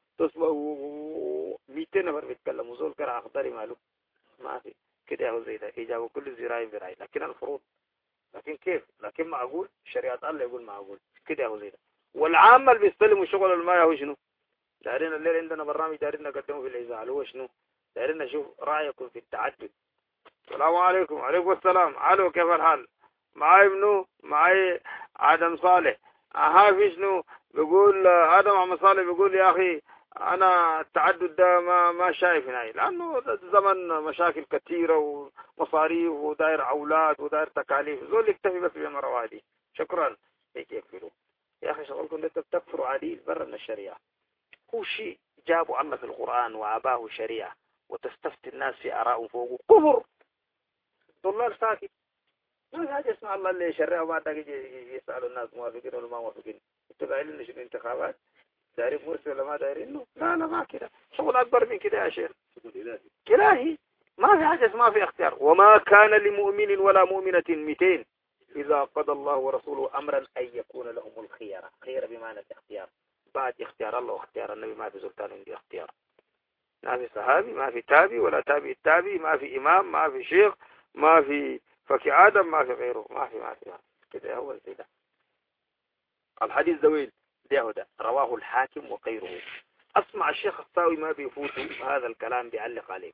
تصبحوا مئتين نفر بيتكلموا زول كرة أخضري ماله ما في كده هو زي ده إجابة كل زراعي براعي. لكن الفروض لكن كيف؟ لكن معقول شريعة الله يقول معقول كده هو زي ده. والعامة اللي بيستلموا شغل الماء هو شنو؟ دارين الليل عندنا برنامج دارين نقدمه في الإذاعة هو شنو؟ دارين نشوف رأيكم في التعدد. السلام عليكم. وعليكم السلام. الو كيف الحال؟ معاي منو؟ معاي آدم صالح. ها في شنو؟ بيقول آدم عم صالح بيقول يا أخي أنا التعدد ده ما ما شايف هنا، لأنه زمن مشاكل كثيرة ومصاريف وداير أولاد وداير تكاليف، زول يكتفي بس بالمرة واحدة. شكرا. هيك يكفلوا يا أخي شغلكم ده بتكفروا عديل برا من الشريعة. هو شيء جابوا الله في القرآن وعباه شريعة وتستفتي الناس في آرائهم فوقه كفر. ضلال ساكت ما في حاجة اسمها الله اللي يشرعه وما تجي يسألوا الناس موافقين ولا ما موافقين. انتوا قايلين لنا شنو انتخابات؟ دايرين مرسي ولا ما دايرينه؟ لا لا ما كده، شغل أكبر من كده يا شيخ. إلهي ما في حاجة اسمها في اختيار. وما كان لمؤمن ولا مؤمنة مئتين إذا قضى الله ورسوله أمرا أن يكون لهم الخيار. خير بمعنى الاختيار، بعد اختيار الله واختيار النبي ما في سلطان عندي اختيار. ما في صحابي، ما في تابي ولا تابي التابي، ما في إمام، ما في شيخ، ما في فكي آدم، ما في غيره، ما في ما في, ما في. كده هو كده. الحديث دويل ده ده رواه الحاكم وغيره. أسمع الشيخ الصاوي ما بيفوت هذا الكلام بيعلق عليه.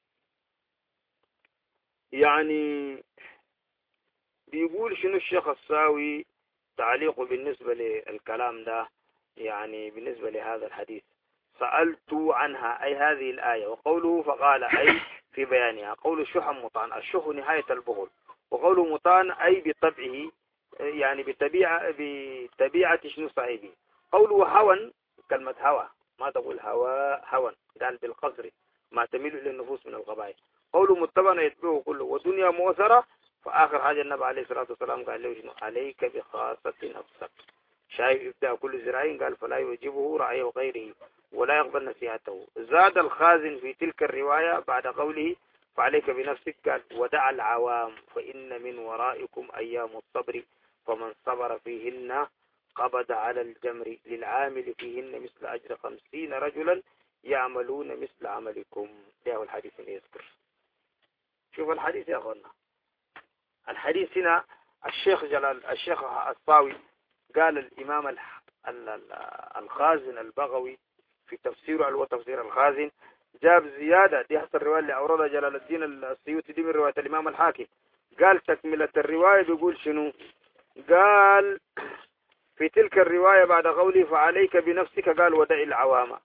يعني بيقول شنو الشيخ الصاوي تعليقه بالنسبة للكلام ده، يعني بالنسبة لهذا الحديث سألت عنها أي هذه الآية. وقوله فقال أي في بيانها. قول الشح مطان، الشح نهاية البخل. وقوله مطان أي بطبعه يعني بطبيعة بطبيعة شنو صاحبه. قوله هوى كلمة هوى ما تقول هوى هوى قال بالقصر ما تميل إلى النفوس من القبائل. قوله متبعا يتبعه كله. ودنيا موثرة. فآخر حاجة النبي عليه الصلاة والسلام قال له شنو عليك بخاصة نفسك. شايف إبداع كل زراعين قال فلا يوجبه رأي غيره ولا يقبل نصيحته. زاد الخازن في تلك الرواية بعد قوله فعليك بنفسك قال ودع العوام فإن من ورائكم أيام الصبر فمن صبر فيهن قبض على الجمر للعامل فيهن مثل أجر خمسين رجلا يعملون مثل عملكم. ده الحديث اللي يذكر. شوف الحديث يا أخوانا. الحديث هنا الشيخ جلال الشيخ الصاوي قال الإمام الخازن البغوي في تفسيره وتفسير الخازن جاب زيادة دي حسب الرواية اللي أوردها جلال الدين السيوطي دي من رواية الإمام الحاكم. قال تكملة الرواية بيقول شنو؟ قال في تلك الرواية بعد قوله فعليك بنفسك قال ودع العوام.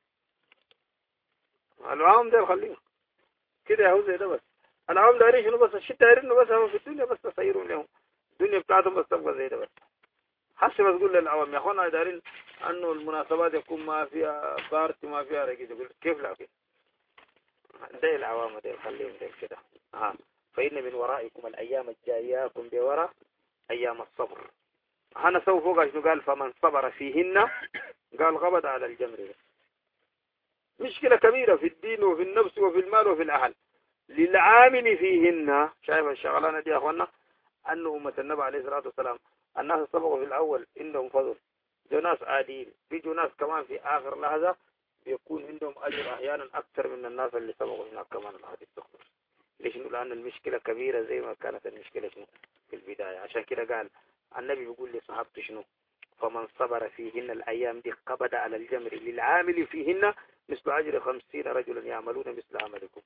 العوام ده خليه كده هو زي ده بس. العوام دارين شنو بس الشيء دارين بس هم في الدنيا بس تصيرون لهم الدنيا بتاعتهم بس تبقى زي ده بس. حسب ما تقول للعوام يا اخوانا دارين انه المناسبات يكون ما فيها بارتي ما فيها رقيق يقول كيف لا كيف ده العوام ده خليهم ده كده. ها فإن من ورائكم الأيام الجاياكم بوراء أيام الصبر. أنا سوف فوق شنو قال فمن صبر فيهن قال غبط على الجمر. مشكلة كبيرة في الدين وفي النفس وفي المال وفي الأهل. للعامل فيهن شايف الشغلانة دي يا أخوانا أنه أمة النبي عليه الصلاة والسلام الناس سبقوا في الأول عندهم فضل جو ناس عاديين بيجوا ناس كمان في آخر لحظة بيكون عندهم أجر أحيانا أكثر من الناس اللي سبقوا هناك كمان. الحديث تخبر ليش؟ لأن المشكلة كبيرة زي ما كانت المشكلة شنو في البداية. عشان كده قال النبي بيقول لصحابته شنو فمن صبر فيهن الأيام دي قبض على الجمر للعامل فيهن مثل أجر خمسين رجلا يعملون مثل عملكم.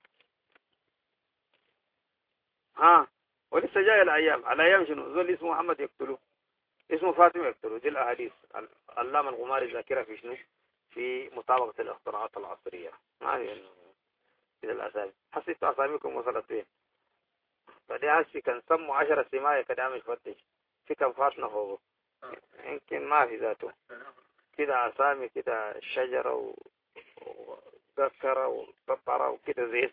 ها ولسه جاي الأيام الأيام شنو زول اسمه محمد يقتلوه اسمه فاطمة يقتلوه. دي الأحاديث علامة الغماري ذاكرة في شنو في مطابقة الاختراعات العصرية. ما هي إنه إذا الأسامي حسيت أساميكم وصلت فين. فدي هسي كان سموا عشرة سماية كده عم يفتش في كم فاطمة فوقه يمكن ما في ذاته كده أسامي كده شجرة وقكرة وططرة وكده زي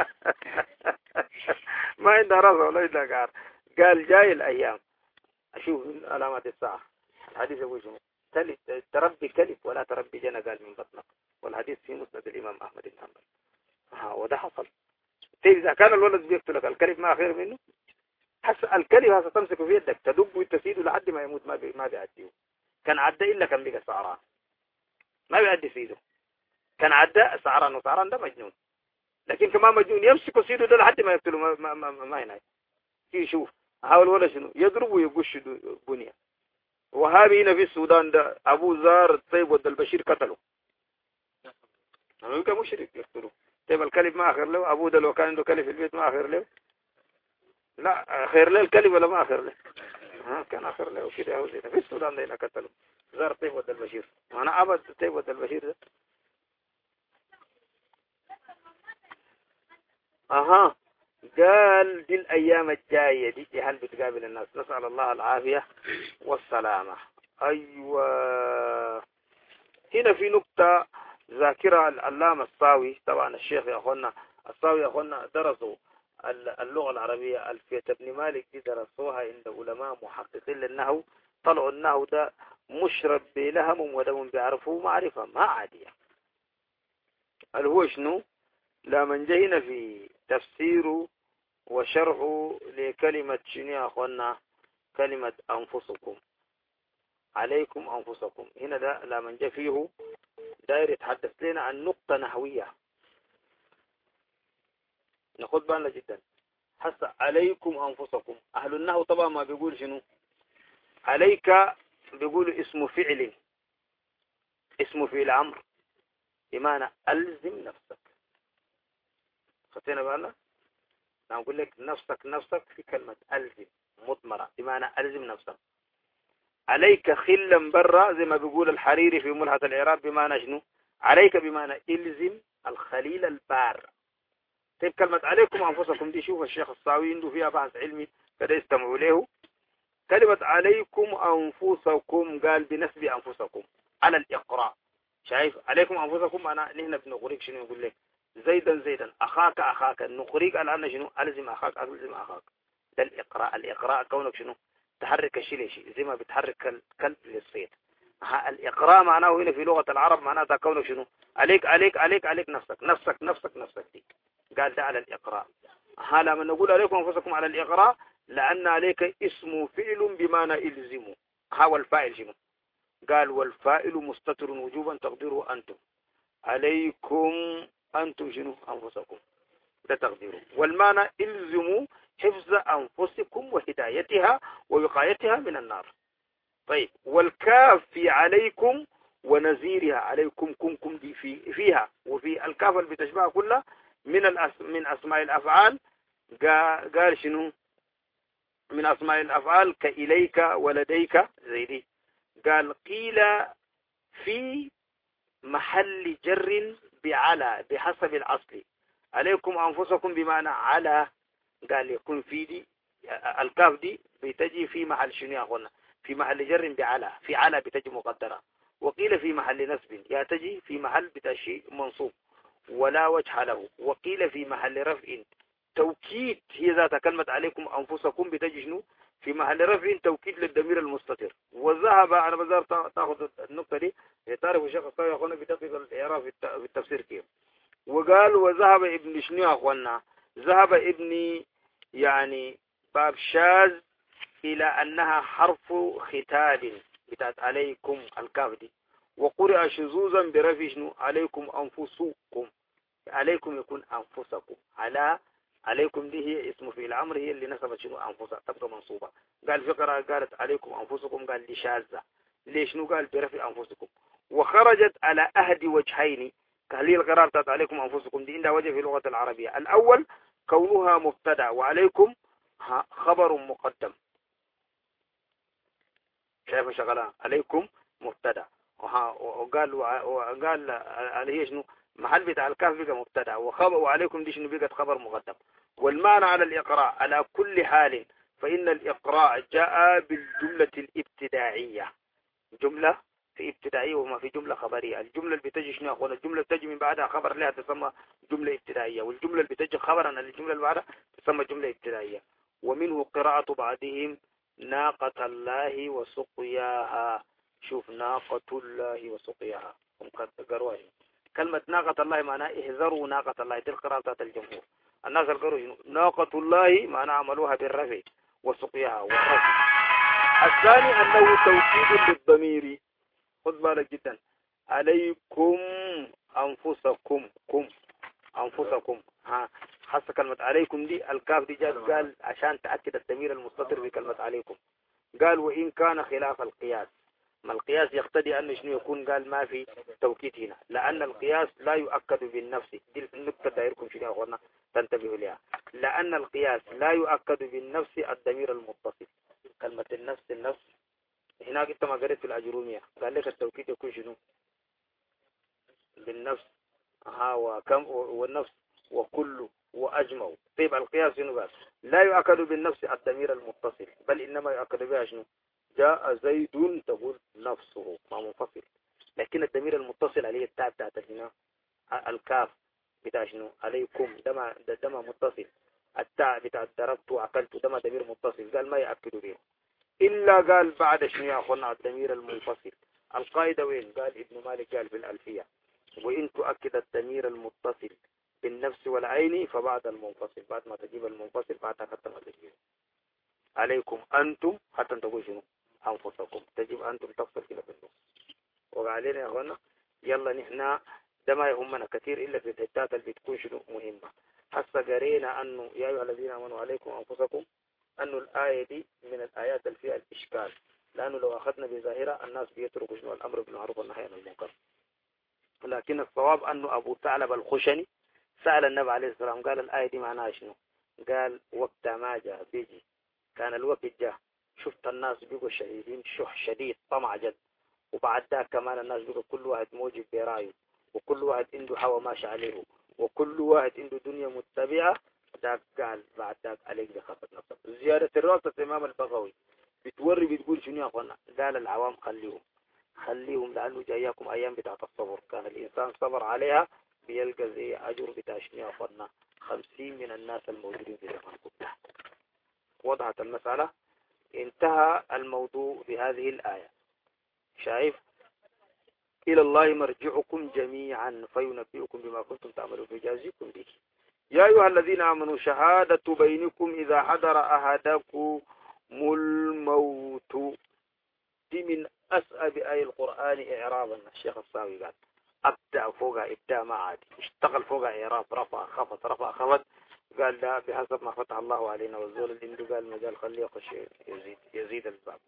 ما عنده رأس ولا عنده قار. قال جاي الأيام أشوف علامات الساعة. الحديث يقول شنو تربي كلب ولا تربي جنة قال من بطنك. والحديث في مسند الإمام أحمد بن حنبل. ها وده حصل. إذا كان الولد بيقتلك الكلب ما خير منه. حس الكلب هذا تمسكه في يدك تدب وتسيده لحد ما يموت ما بي ما بيعديه. كان عدى إلا كان بقى سعران ما بيعدي سيده. كان عدى سعران وسعران ده مجنون. لكن كمان مجنون يمسك سيده ده لحد ما يقتله ما ما ما, ما ينهي. يشوف حاول ولا شنو يضرب ويقش بنية. وهابي هنا في السودان ده أبو زار الطيب ود البشير قتله. أما يبقى مشرك يقتله. طيب الكلب ما آخر له أبو ده لو كان عنده كلب في البيت ما آخر له. لا خير له الكلب ولا ما آخر له. ها كان آخر له وكده أو زي في السودان ده هنا قتله. زار طيب ود البشير. أنا أبد طيب ود البشير ده. أها قال دي الأيام الجاية دي هل بتقابل الناس نسأل الله العافية والسلامة. أيوة هنا في نقطة ذاكرة العلامة الصاوي. طبعا الشيخ يا أخوانا الصاوي يا أخوانا درسوا اللغة العربية ألفية ابن مالك دي درسوها عند علماء محققين للنحو. طلعوا النحو ده مشرب بلهم ودم بيعرفوه معرفة ما عادية. هل هو شنو لا من جهنا في تفسيره وشرحه لكلمة شنو يا أخوانا كلمة أنفسكم عليكم أنفسكم. هنا ده لا من جه فيه داير يتحدث لنا عن نقطة نحوية ناخد بالنا جدا. حتى عليكم أنفسكم أهل النحو طبعا ما بيقول شنو عليك بيقول اسم فعل اسم فعل أمر بمعنى ألزم نفسك. خدتنا بالنا نقول لك نفسك نفسك في كلمة ألزم مضمرة بمعنى ألزم نفسك. عليك خلا برا زي ما بيقول الحريري في ملحة الإعراب بمعنى شنو عليك بمعنى إلزم الخليل البار. طيب كلمة عليكم أنفسكم دي شوف الشيخ الصاوي عنده فيها بحث علمي كده يستمعوا له. كلمة عليكم أنفسكم قال بنسب أنفسكم على الإقراء. شايف عليكم أنفسكم أنا نحن بنقريك شنو يقول لك زيدا زيدا أخاك أخاك نقريك الآن شنو ألزم أخاك ألزم أخاك. ده الإقراء. الإقراء كونك شنو تحرك الشيء لشيء زي ما بتحرك الكلب للصيد. الإقراء معناه هنا في لغة العرب معناه كونك شنو عليك عليك عليك عليك نفسك نفسك نفسك نفسك دي. قال ده على الإقراء. ها لما نقول عليكم أنفسكم على الإقراء لأن عليك اسم فعل بمعنى إلزموا. ها والفاعل شنو قال والفاعل مستتر وجوبا تقديره أنتم. عليكم أنتم شنو أنفسكم ده تقديره. والمعنى إلزموا حفظ أنفسكم وهدايتها ووقايتها من النار. طيب والكاف في عليكم ونزيرها عليكم كم كم دي في فيها وفي الكاف اللي بتشبهها كلها من الأس من أسماء الأفعال. قال شنو من أسماء الأفعال كإليك ولديك زي دي. قال قيل في محل جر بعلى بحسب الأصل. عليكم أنفسكم بمعنى على. قال يكون في دي الكاف دي بتجي في محل شنو يا أخوانا في محل جر بعلى. في على بتجي مقدرة. وقيل في محل نسب يا تجي في محل بتشي منصوب ولا وجه له. وقيل في محل رفع توكيد هي ذات كلمة عليكم أنفسكم بتجي شنو في محل رفع توكيد للضمير المستتر. وذهب أنا بزار تأخذ النقطة دي تعرف الشيخ الصاوي يا أخوانا بدقق الإعراب في التفسير كيف. وقال وذهب ابن شنو يا أخوانا ذهب ابن يعني باب شاذ إلى أنها حرف ختاب بتاعت عليكم الكاف دي. وقرأ شذوذا برفع شنو عليكم أنفسكم. عليكم يكون أنفسكم على عليكم دي هي اسم في الأمر هي اللي نسبت شنو أنفسها تبقى منصوبة. قال في قراءة قالت عليكم أنفسكم قال دي شاذة. ليش نو قال برفع أنفسكم. وخرجت على أهد وجهين. هذه القراءة بتاعت عليكم أنفسكم دي عندها وجه في اللغة العربية. الأول كونها مبتدأ وعليكم خبر مقدم. شايف شغلها عليكم مبتدأ وقال وقال عليه شنو محل بتاع الكاف بقى مبتدأ وخبر وعليكم دي شنو بقت خبر مقدم. والمعنى على الإقراء على كل حال فإن الإقراء جاء بالجملة الابتدائية. جملة في ابتدائية وما في جملة خبرية. الجملة اللي بتجي شنو أخوانا الجملة بتجي من بعدها خبر لها تسمى جملة ابتدائية. والجملة اللي بتجي خبرا الجملة اللي بعدها تسمى جملة ابتدائية. ومنه قراءة بعضهم ناقة الله وسقياها. شوف ناقة الله وسقياها هم قروا كلمة ناقة الله معناها احذروا ناقة الله. دي القراءة بتاعت الجمهور. الناس قالوا ناقة الله معناها عملوها بالرفع وسقياها والرفع. الثاني أنه توكيد للضمير. خذ بالك جدا عليكم أنفسكم كم أنفسكم ها خاصة كلمة عليكم دي الكاف دي جات قال عشان تأكد الضمير المستتر بكلمة عليكم. قال وإن كان خلاف القياس. ما القياس يقتضي أن شنو يكون قال ما في توكيد هنا لأن القياس لا يؤكد بالنفس. دي النقطة دايركم شنو يا أخوانا تنتبهوا لها. لأن القياس لا يؤكد بالنفس الضمير المتصل. كلمة النفس النفس هناك انت ما قريت في الأجرومية قال لك التوكيد يكون شنو بالنفس ها وكم والنفس وكل وأجمع. طيب القياس شنو قال لا يؤكد بالنفس الضمير المتصل بل إنما يؤكد بها شنو جاء زيد تقول نفسه ما منفصل. لكن الضمير المتصل عليه التاء بتاعت هنا الكاف بتاع شنو عليكم دم دم متصل. التاء بتاع ضربت وأكلت دم ضمير متصل قال ما يؤكد به إلا قال بعد شنو يا أخوانا الضمير المنفصل. القاعدة وين قال ابن مالك قال في الألفية وإن تؤكد الضمير المتصل بالنفس والعين فبعد المنفصل. بعد ما تجيب المنفصل بعدها حتى ما تجيب عليكم أنتم حتى تقول شنو أنفسكم تجيب أنتم تفصل كده في النص. وقالين يا أخوانا يلا نحن ده ما يهمنا كثير إلا في الحتات اللي بتكون شنو مهمة. حتى قرينا أنه يا أيها الذين آمنوا عليكم أنفسكم أنه الآية دي من الآيات اللي فيها الإشكال. لأنه لو أخذنا بظاهرة الناس بيتركوا شنو الأمر بالمعروف والنهي عن المنكر. لكن الصواب أنه أبو ثعلب الخشني سأل النبي عليه السلام قال الآية دي معناها شنو. قال وقت ما جاء بيجي كان الوقت جاء شفت الناس بيقوا شهيدين شح شديد طمع جد. وبعد ذاك كمان الناس بيقوا كل واحد موجب برايه وكل واحد عنده حوا ماشي عليه، وكل واحد عنده دنيا متبعة. داك قال بعد داك عليك بخفت نفسك. زيادة الراسة الإمام البغوي بتوري بتقول شنو يا أخوانا؟ قال العوام خليهم خليهم لأنه جاياكم أيام بتاعت الصبر، كان الإنسان صبر عليها بيلقى زي أجر بتاع شنو يا أخوانا؟ خمسين من الناس الموجودين في زمانكم ده. وضحت المسألة. انتهى الموضوع بهذه الآية. شايف؟ إلى الله مرجعكم جميعا فينبئكم بما كنتم تعملون فيجازيكم به. يا أيها الذين آمنوا شهادة بينكم إذا حضر أحدكم الموت. دي من أسأل آية القرآن إعرابا. الشيخ الصاوي قال أبدأ فوقها إبداع ما عادي، اشتغل فوقها إعراب، رفع خفض رفع خفض. قال لا بحسب ما فتح الله علينا، والزول اللي عنده قال مجال خليه يخش يزيد يزيد الباب.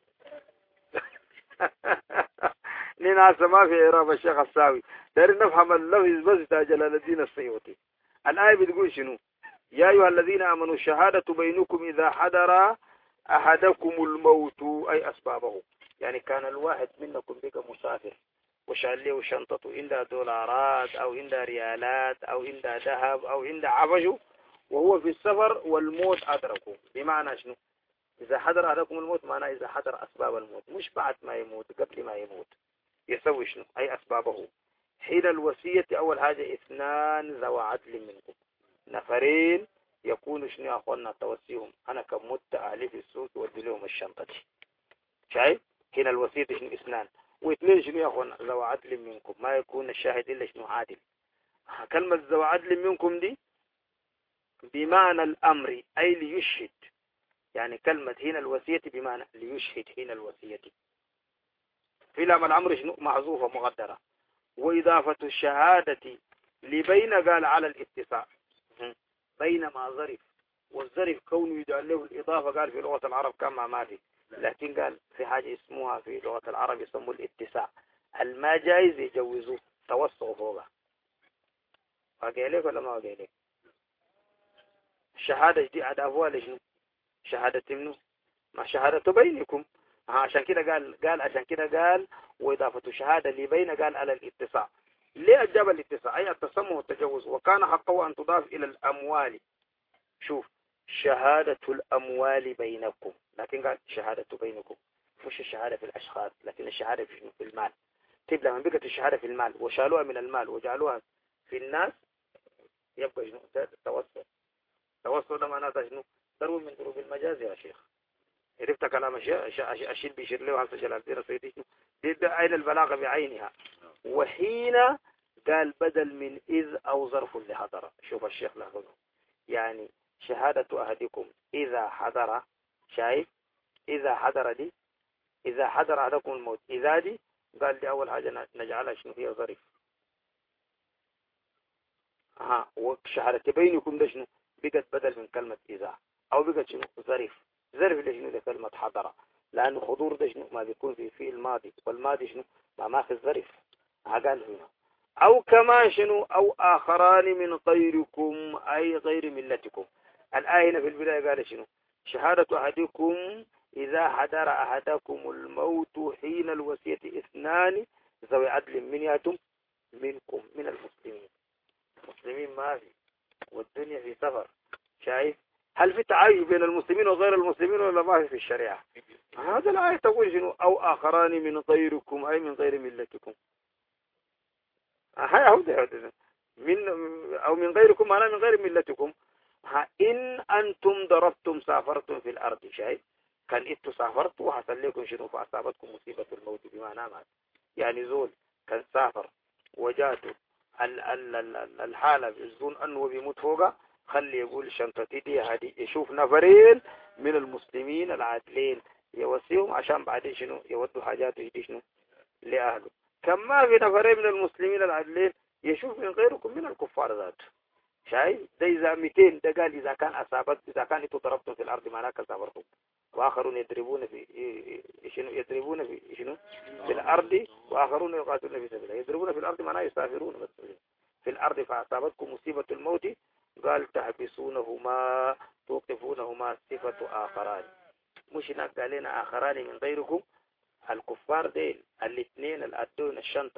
ناس ما في إعراب الشيخ الصاوي، دارين نفهم اللفظ بس بتاع جلال الدين السيوطي. الآية بتقول شنو؟ يا أيها الذين آمنوا شهادة بينكم إذا حضر أحدكم الموت، أي أسبابه. يعني كان الواحد منكم بقى مسافر وشال له شنطته، عنده دولارات أو عنده ريالات أو عنده ذهب أو عنده عفشه، وهو في السفر والموت أدركه. بمعنى شنو؟ إذا حضر أحدكم الموت معناه إذا حضر أسباب الموت، مش بعد ما يموت، قبل ما يموت يسوي شنو؟ أي أسبابه. حين الوصية أول حاجة اثنان ذو عدل منكم، نفرين يكونوا شنو يا أخوانا توسيهم، أنا كمت أهلي في السوق ودي لهم الشنطة. شايف؟ هنا الوصية شنو؟ اثنان. واثنين شنو يا أخوانا؟ ذو عدل منكم، ما يكون الشاهد إلا شنو؟ عادل. كلمة ذو عدل منكم دي بمعنى الأمر، أي ليشهد. يعني كلمة هنا الوصية بمعنى ليشهد هنا الوصية. في لام الأمر شنو؟ محذوفة مقدرة. وإضافة الشهادة لبين قال على الاتساع، بينما ظرف، والظرف كونه يدعى له الإضافة قال في لغة العرب كما ماضي، لكن قال في حاجة اسمها في لغة العرب يسموه الاتساع. الما جائز يجوزوه توسعوا فوقها. واقع لك ولا ما واقع لك؟ الشهادة دي أدافوها لشنو؟ شهادة منه ما شهادة بينكم. عشان كده قال قال عشان كده قال وإضافة الشهادة اللي بين قال على الاتساع. ليه أجاب الاتساع؟ أي التسمه والتجوز. وكان حقه أن تضاف إلى الأموال. شوف شهادة الأموال بينكم، لكن قال شهادة بينكم، مش الشهادة في الأشخاص، لكن الشهادة في في المال. طيب لما بقت الشهادة في المال وشالوها من المال وجعلوها في الناس يبقى شنو؟ التوسط. التوسط ده معناته شنو؟ ضرب من ضروب المجاز يا شيخ. عرفت كلام الشيء بيشير له هذا جلال الدين السيوطي. دي أين البلاغة بعينها. وحين قال بدل من إذ أو ظرف لحضر. شوف الشيخ له يعني شهادة أحدكم إذا حضر. شايف؟ إذا حضر دي إذا حضر أحدكم الموت، إذا دي قال لي أول حاجة نجعلها شنو؟ هي ظرف. ها وشهادة بينكم ده شنو؟ بقت بدل من كلمة إذا، أو بقت شنو؟ ظرف. ظرف ده شنو؟ ده كلمة حضر، لأن حضور ده شنو؟ ما بيكون في في الماضي، والماضي شنو؟ ما ماخذ ظرف. قال هنا أو كمان شنو؟ أو آخران من غيركم، أي غير ملتكم. الآية هنا في البداية قال شنو؟ شهادة أحدكم إذا حضر أحدكم الموت حين الوصية اثنان ذوي عدل منكم منكم من المسلمين. المسلمين ما في، والدنيا في سفر. شايف؟ هل في تعايش بين المسلمين وغير المسلمين ولا ما في في الشريعة؟ هذا الآية تقول شنو؟ أو آخران من غيركم، أي من غير ملتكم. هاي هودي من أو من غيركم، معناه من غير ملتكم. ها إن أنتم ضربتم سافرتم في الأرض. شايف؟ كان إنتم سافرتوا وحصل لكم شنو؟ فأصابتكم مصيبة الموت بمعنى مات. يعني زول كان سافر وجاته الحالة بيظن أنه بيموت فوقه، خلي يقول شنطتي دي هذه، يشوف نفرين من المسلمين العادلين يوصيهم عشان بعدين شنو؟ يودوا حاجاته يدي شنو؟ لأهله. كما في نفرين من المسلمين العادلين يشوف من غيركم من الكفار ذات. شايف؟ ده إذا مئتين ده قال إذا كان أصابت إذا كان إنتوا ضربتم في الأرض معناها كسافرتم، وآخرون يضربون في شنو؟ يضربون في شنو؟ في الأرض، وآخرون يقاتلون في سبيل الله. يضربون في الأرض معناها يسافرون بس في الأرض فأصابتكم مصيبة الموت قال تحبسونهما توقفونهما صفة آخران. مش هناك قال لنا آخران من غيركم. الكفار ديل الاثنين الأدون الشنطة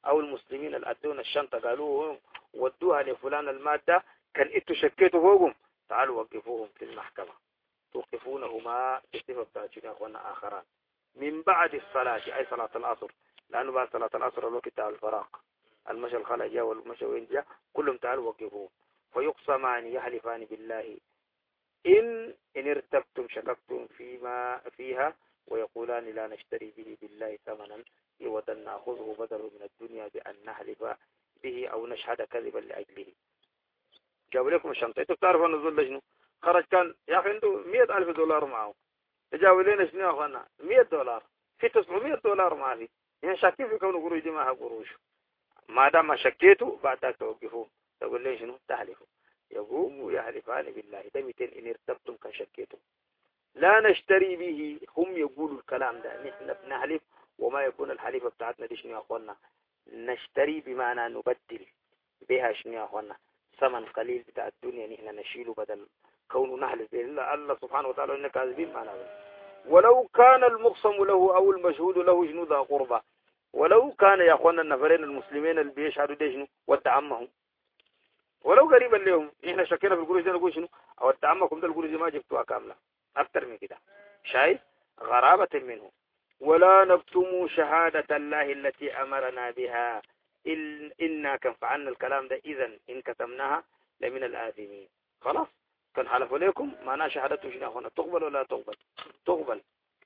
أو المسلمين اللي أدونا الشنطة قالوا ودوها لفلان المادة كان إنتوا شكيتوا فوقهم تعالوا وقفوهم في المحكمة توقفونهما بصفة بتاعتين يا أخوانا آخران من بعد الصلاة أي صلاة العصر لأنه بعد صلاة العصر الوقت بتاع الفراق المشى الخلا جاء والمشى وين جاء كلهم تعالوا وقفوهم فيقسمان يحلفان بالله إن إن ارتبتم شككتم فيما فيها ويقولان لا نشتري به بالله ثمنا يودا نأخذه بدل من الدنيا بأن نحلف به أو نشهد كذبا لأجله. جابوا لكم الشنطة انتوا بتعرفوا النزول لجنه خرج كان يا أخي عنده مئة ألف دولار معه جابوا لنا شنو يا أخوانا مئة دولار في تسعمئة دولار ما في يعني شاكين في كونه قروش دي ما قروش ما دام شكيتوا بعد ذلك توقفوا تقول لي شنو تحلفوا يقوم ويحلفان بالله دمتين إن ارتبتم كان شكيتم لا نشتري به هم يقولوا الكلام ده نحن بنحلف وما يكون الحليفة بتاعتنا دي شنو يا أخوانا نشتري بمعنى نبدل بها شنو يا أخوانا ثمن قليل بتاع الدنيا نحن نشيله بدل كونه نحلف به إلا الله سبحانه وتعالى إنك كاذبين معنا ولو كان المقسم له أو المشهود له جنود قربة ولو كان يا أخوانا النفرين المسلمين اللي بيشهدوا ده شنو ودعمهم ولو قريبا لهم احنا شكينا في القروش دي نقول شنو او التعمكم ده القروش دي ما جبتوها كاملة اكتر من كده شايف غرابة منه ولا نكتم شهادة الله التي امرنا بها إن إنا كان فعلنا الكلام ده اذا ان كتمناها لمن الآثمين خلاص كان حلفوا لكم معناها شهادته شنو هنا تقبل ولا تقبل تقبل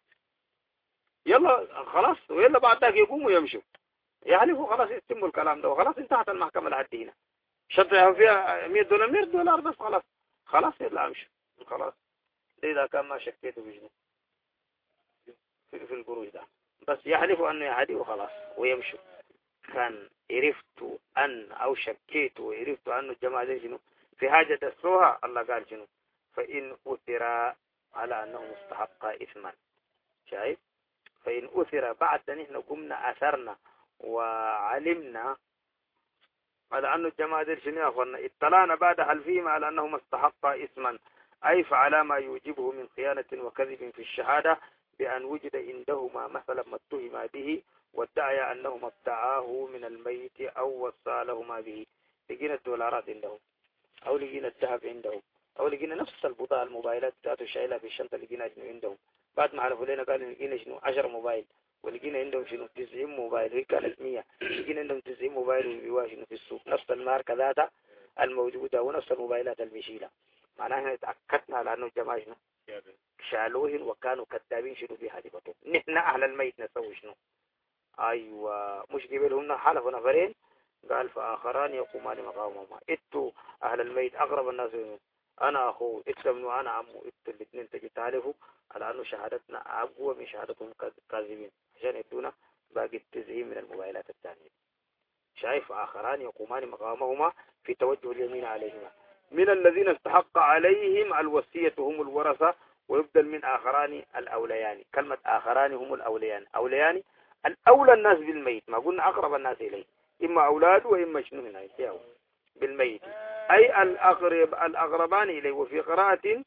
يلا خلاص ويلا بعد ذاك يقوموا يمشوا يحلفوا خلاص يتموا الكلام ده وخلاص انتهت المحكمة لحد هنا شرط فيها مئة دولار مئة دولار بس خلاص خلاص يلا امشي خلاص إذا كان ما شكيته بجنه في, في القروش ده بس يحلفوا أنه يعدي وخلاص ويمشوا كان عرفت أن أو شكيت وعرفت أنه الجماعة دي شنو في حاجة دسوها الله قال شنو فإن أثر على أنه مستحق إثما شايف فإن أثر بعد نحن قمنا أثرنا وعلمنا على أن الجماعة دي شنو يا أخوانا اطلعنا بعد حلفهم على أنه ما استحق إثما أي فعلى ما يوجبه من خيانة وكذب في الشهادة بأن وجد عندهما مثلا ما اتهم به وادعي أنهما ابتعاه من الميت أو وصى لهما به لقينا الدولارات عندهم أو لقينا الذهب عندهم أو لقينا نفس البضاعة الموبايلات بتاعته شايلها في الشنطة لقينا شنو عندهم بعد ما عرفوا لنا قالوا لقينا شنو عشرة موبايل ولقينا عندهم شنو تسعين موبايل هي كانت مية لقينا عندهم تسعين موبايل وبيبيعوها شنو في السوق نفس الماركة ذاتها الموجودة ونفس الموبايلات المشيلة معناها احنا تأكدنا على أنه الجماعة شنو شالوهن وكانوا كذابين شنو في حليفتهم نحن أهل الميت نسوي شنو أيوة مش قبلهم حلفوا نفرين قال فآخران يقومان مقامهما اتوا أهل الميت أقرب الناس أنا أخوه اتبنوا وأنا عمو اتوا الاثنين تجي تعرفوا على أنه شهادتنا أقوى من شهادتهم كاذبين عشان يدونا باقي التزعيم من الموبايلات الثانية شايف آخران يقومان مقامهما في توجه اليمين عليهما من الذين استحق عليهم الوصية هم الورثة ويبدل من آخران الأوليان كلمة آخران هم الأوليان أوليان الأولى الناس بالميت ما قلنا أقرب الناس إليه إما أولاد وإما شنو هنا يساوي بالميت أي الأقرب الأقربان إليه وفي قراءة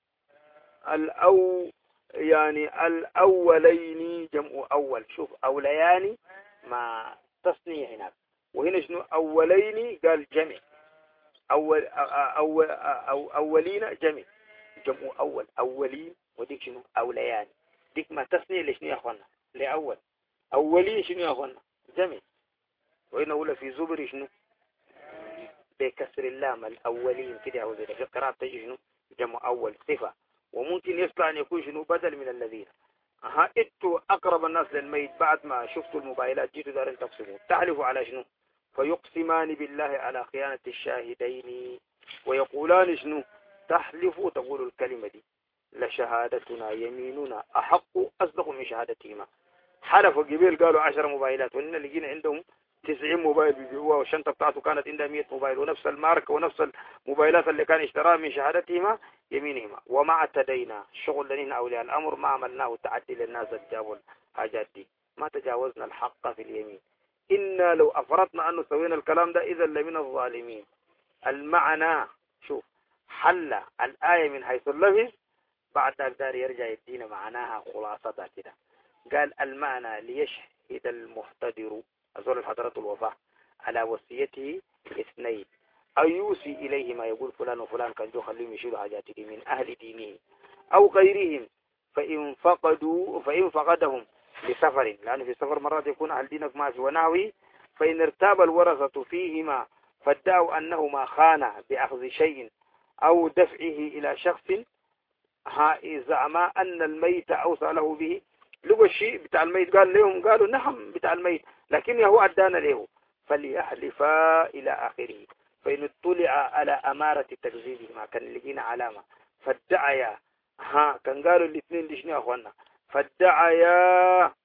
الأو يعني الأولين جمع أول شوف أوليان ما تصنيع هناك وهنا شنو أولين قال جمع أول أو أو أولين جمع جمع أول أولين وديك شنو أوليان ديك ما تصنيع لشنو يا أخوانا لأول أولين شنو يا أخوانا جمع وهنا ولا في زبر شنو بكسر اللام الأولين كده أو زي في قراءة تجي شنو جمع أول صفة وممكن يصلح أن يكون شنو بدل من الذين ها اتوا أقرب الناس للميت بعد ما شفتوا الموبايلات جيتوا دارين تقسموا تحلفوا على شنو فيقسمان بالله على خيانة الشاهدين ويقولان شنو تحلفوا تقول الكلمة دي لشهادتنا يميننا أحق أصدق من شهادتهما حلفوا قبيل قالوا عشر موبايلات وإن لقينا عندهم تسعين موبايل بيبيعوها والشنطة بتاعته كانت عندها مئة موبايل ونفس الماركة ونفس الموبايلات اللي كان اشتراها من شهادتهما يمينهما وما اعتدينا الشغل لنا أولياء الأمر ما عملناه تعدي للناس الجاب الحاجات دي ما تجاوزنا الحق في اليمين إنا لو أفرطنا أنه سوينا الكلام ده إذا لمن الظالمين المعنى شوف حل الآية من حيث اللفظ بعد ذلك يرجع يدينا معناها خلاصة كده قال المعنى ليشهد المحتضر أزول الحضرة الوفاة على وصيته اثنين أو يوصي إليه ما يقول فلان وفلان كان جو خليهم يشيلوا حاجاته من أهل دينه أو غيرهم فإن فقدوا فإن فقدهم لسفر، لأنه في السفر مرات يكون أهل دينك ما في وناوي، فإن ارتاب الورثة فيهما فادعوا أنهما خانا بأخذ شيء أو دفعه إلى شخص زعما أن الميت أوصى له به، لقوا الشيء بتاع الميت قال لهم قالوا نعم بتاع الميت لكن هو أدانا له، فليحلفا إلى آخره. فإن اطلع على أمارة تكذيبهما كان لقينا علامة فادعيا، ها كان قالوا الاثنين دي شنو يا أخوانا، فادعيا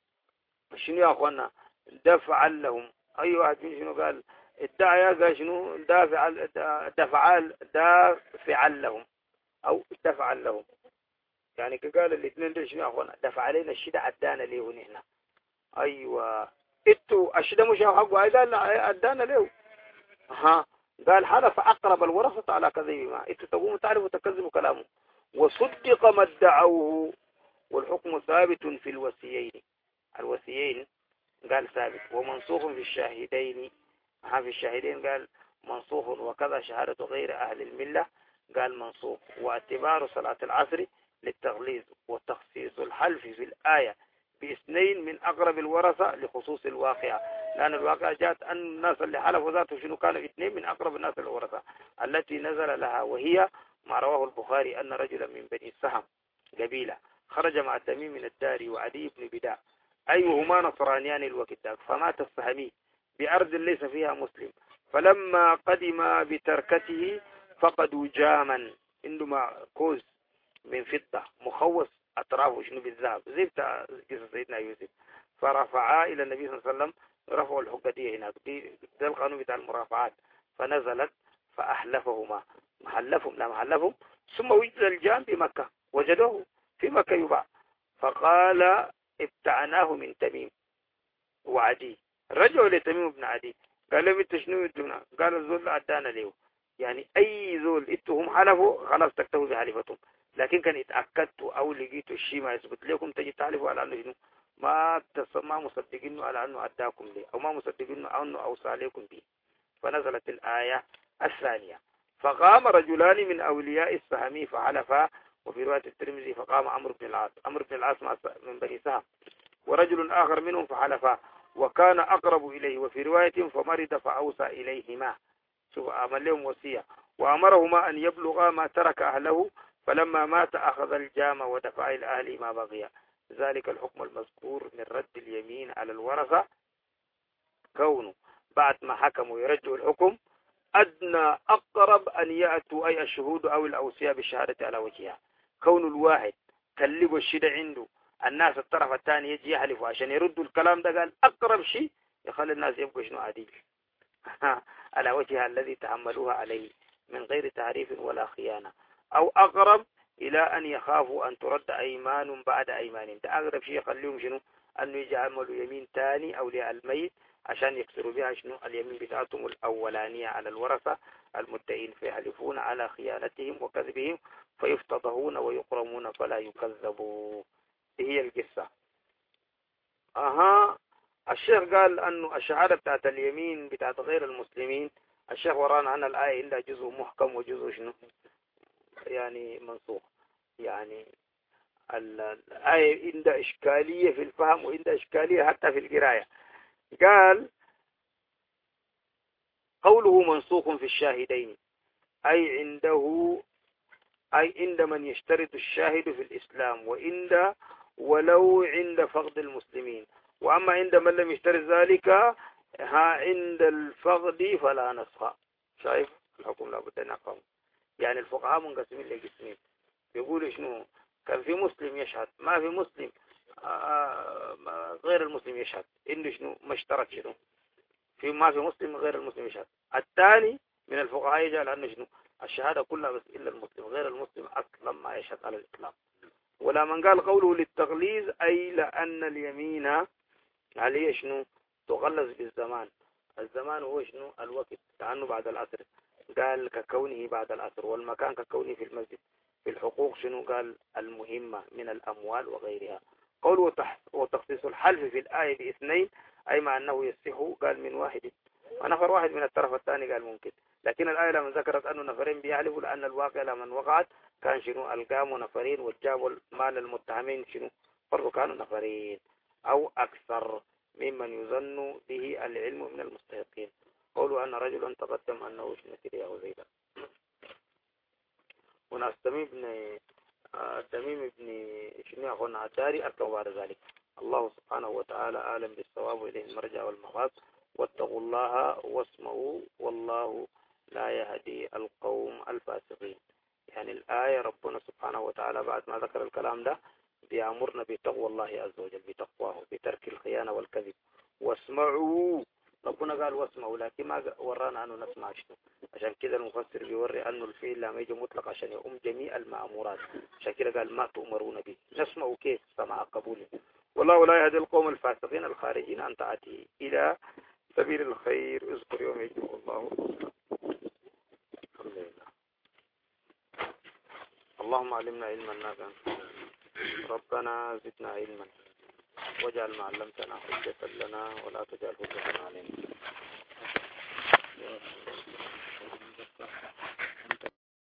شنو يا أخوانا دفعا لهم، أي واحد شنو قال ادعيا قال شنو دافع دفع دافعا لهم أو دفعا لهم، يعني قال الاثنين دول شنو يا أخوانا دفع علينا الشدة عدانا ليه هنا. أيوة إتو الشدة مش حقه قال لا عدانا ليه، ها قال حلف أقرب الورثة على كذبهما، إتو تقوم تعرف وتكذب كلامه وصدق ما ادعوه والحكم ثابت في الوصيين، الوصيين قال ثابت ومنسوخ في الشاهدين، ها في الشاهدين قال منسوخ، وكذا شهادة غير أهل الملة قال منسوخ، واعتبار صلاة العصر للتغليظ وتخصيص الحلف في الآية باثنين من أقرب الورثة لخصوص الواقع، لأن الواقع جاءت أن الناس اللي حلفوا ذاته شنو كانوا اثنين من أقرب الناس الورثة التي نزل لها، وهي ما رواه البخاري أن رجلا من بني السهم قبيلة خرج مع تميم من الدار وعدي بن بداء أيهما نصرانيان الوقت فمات السهمي بأرض ليس فيها مسلم، فلما قدم بتركته فقدوا جاما عندما كوز من فضة مخوص أطرافه شنو بالذهب زي بتاع قصة سيدنا يوسف، فرفعا إلى النبي صلى الله عليه وسلم رفعوا الحقدية هناك، ده القانون بتاع المرافعات، فنزلت فأحلفهما محلفهم لا محلفهم، ثم وجد الجام بمكة وجدوه في مكة يباع، فقال ابتعناه من تميم وعدي، رجعوا لتميم بن عدي قال لهم انت شنو يدونا، قال الزول عدانا له، يعني اي زول انتوا هم حلفوا خلاص تكتبوا بحلفتهم، لكن كان اتاكدتوا او لقيتوا الشيء ما يثبت لكم تجي تعرفوا على انه شنو ما ما مصدقينه على انه اداكم ليه او ما مصدقينه على انه اوصى عليكم به. فنزلت الايه الثانيه فقام رجلان من اولياء السهمي فحلفا، وفي روايه الترمذي فقام عمرو بن العاص، عمرو بن العاص من بني سهم ورجل آخر منهم فحلفا وكان أقرب إليه، وفي رواية فمرض فأوصى إليهما، شوف عمل لهم وصية وأمرهما أن يبلغا ما ترك أهله، فلما مات أخذ الجام ودفع إلى أهله ما بقي، ذلك الحكم المذكور من رد اليمين على الورثة كونه بعد ما حكموا يرجعوا الحكم أدنى أقرب أن يأتوا أي الشهود أو الأوصياء بالشهادة على وجهها، كون الواحد كلقوا الشدة عنده الناس الطرف الثاني يجي يحلفوا عشان يردوا الكلام ده، قال أقرب شيء يخلي الناس يبقوا شنو عديل على وجهها الذي تحملوها عليه من غير تعريف ولا خيانة، أو أقرب إلى أن يخافوا أن ترد أيمان بعد أيمان، ده أقرب شيء يخليهم شنو أنه يجعلوا يمين تاني أولياء الميت عشان يكسروا بها شنو اليمين بتاعتهم الأولانية على الورثة المدعين، فيحلفون على خيانتهم وكذبهم فيفتضحون ويقرمون فلا يكذبوا. هي القصة. أها الشيخ قال أنه الشهادة بتاعت اليمين بتاعت غير المسلمين، الشيخ ورانا عن الآية عندها جزء محكم وجزء شنو يعني منسوخ، يعني الآية عندها إشكالية في الفهم وعندها إشكالية حتى في القراية. قال قوله منسوخ في الشاهدين أي عنده أي عند من يشترط الشاهد في الإسلام وعند ولو عند فقد المسلمين، وأما عند من لم يشترط ذلك ها عند الفقد فلا نسخ. شايف الحكم لابد أن يقام، يعني الفقهاء منقسمين لقسمين، بيقولوا شنو كان في مسلم يشهد ما في مسلم آه غير المسلم يشهد إنه شنو ما اشترط شنو في ما في مسلم غير المسلم يشهد. الثاني من الفقهاء يجعل أنه شنو الشهادة كلها بس إلا المسلم، غير المسلم أصلا ما يشهد على الإسلام. ولا من قال قوله للتغليظ أي لأن اليمين عليه شنو تغلظ بالزمان، الزمان هو شنو الوقت كأنه بعد العصر، قال ككونه بعد العصر، والمكان ككونه في المسجد، في الحقوق شنو قال المهمة من الأموال وغيرها. قوله وتخصيص الحلف في الآية باثنين أي مع أنه يصح قال من واحد، ونفر واحد من الطرف الثاني قال ممكن. لكن الآية لما ذكرت أنه نفرين بيحلفوا لأن الواقع لمن وقعت كان شنو القاموا نفرين وجابوا المال المتهمين شنو برضو كانوا نفرين أو أكثر ممن يظن به العلم من المستحقين. قولوا أن رجلا تقدم أنه شنو كده أو زي ده. وناس تميم بن تميم بن شنو أخونا الداري أركوا بعد ذلك. الله سبحانه وتعالى أعلم بالصواب وإليه المرجع والمغاب. واتقوا الله واسمعوا والله لا يهدي القوم الفاسقين. يعني الآية ربنا سبحانه وتعالى بعد ما ذكر الكلام ده بيأمرنا بتقوى الله عز وجل، بتقواه، بترك الخيانة والكذب. واسمعوا، ربنا قال واسمعوا، لكن ما ورانا أنه نسمع شنو. عشان كده المفسر بيوري أنه الفعل لما يجي مطلق عشان يقوم جميع المأمورات. عشان كده قال ما تؤمرون به، نسمع كيف سمع قبول. والله لا يهدي القوم الفاسقين الخارجين عن طاعته إلى سبيل الخير. اذكر يوم يجمع الله. الحمد لله. اللهم علمنا علما نافعا، ربنا زدنا علما، واجعل ما علمتنا حجة لنا ولا تجعل حجة علينا.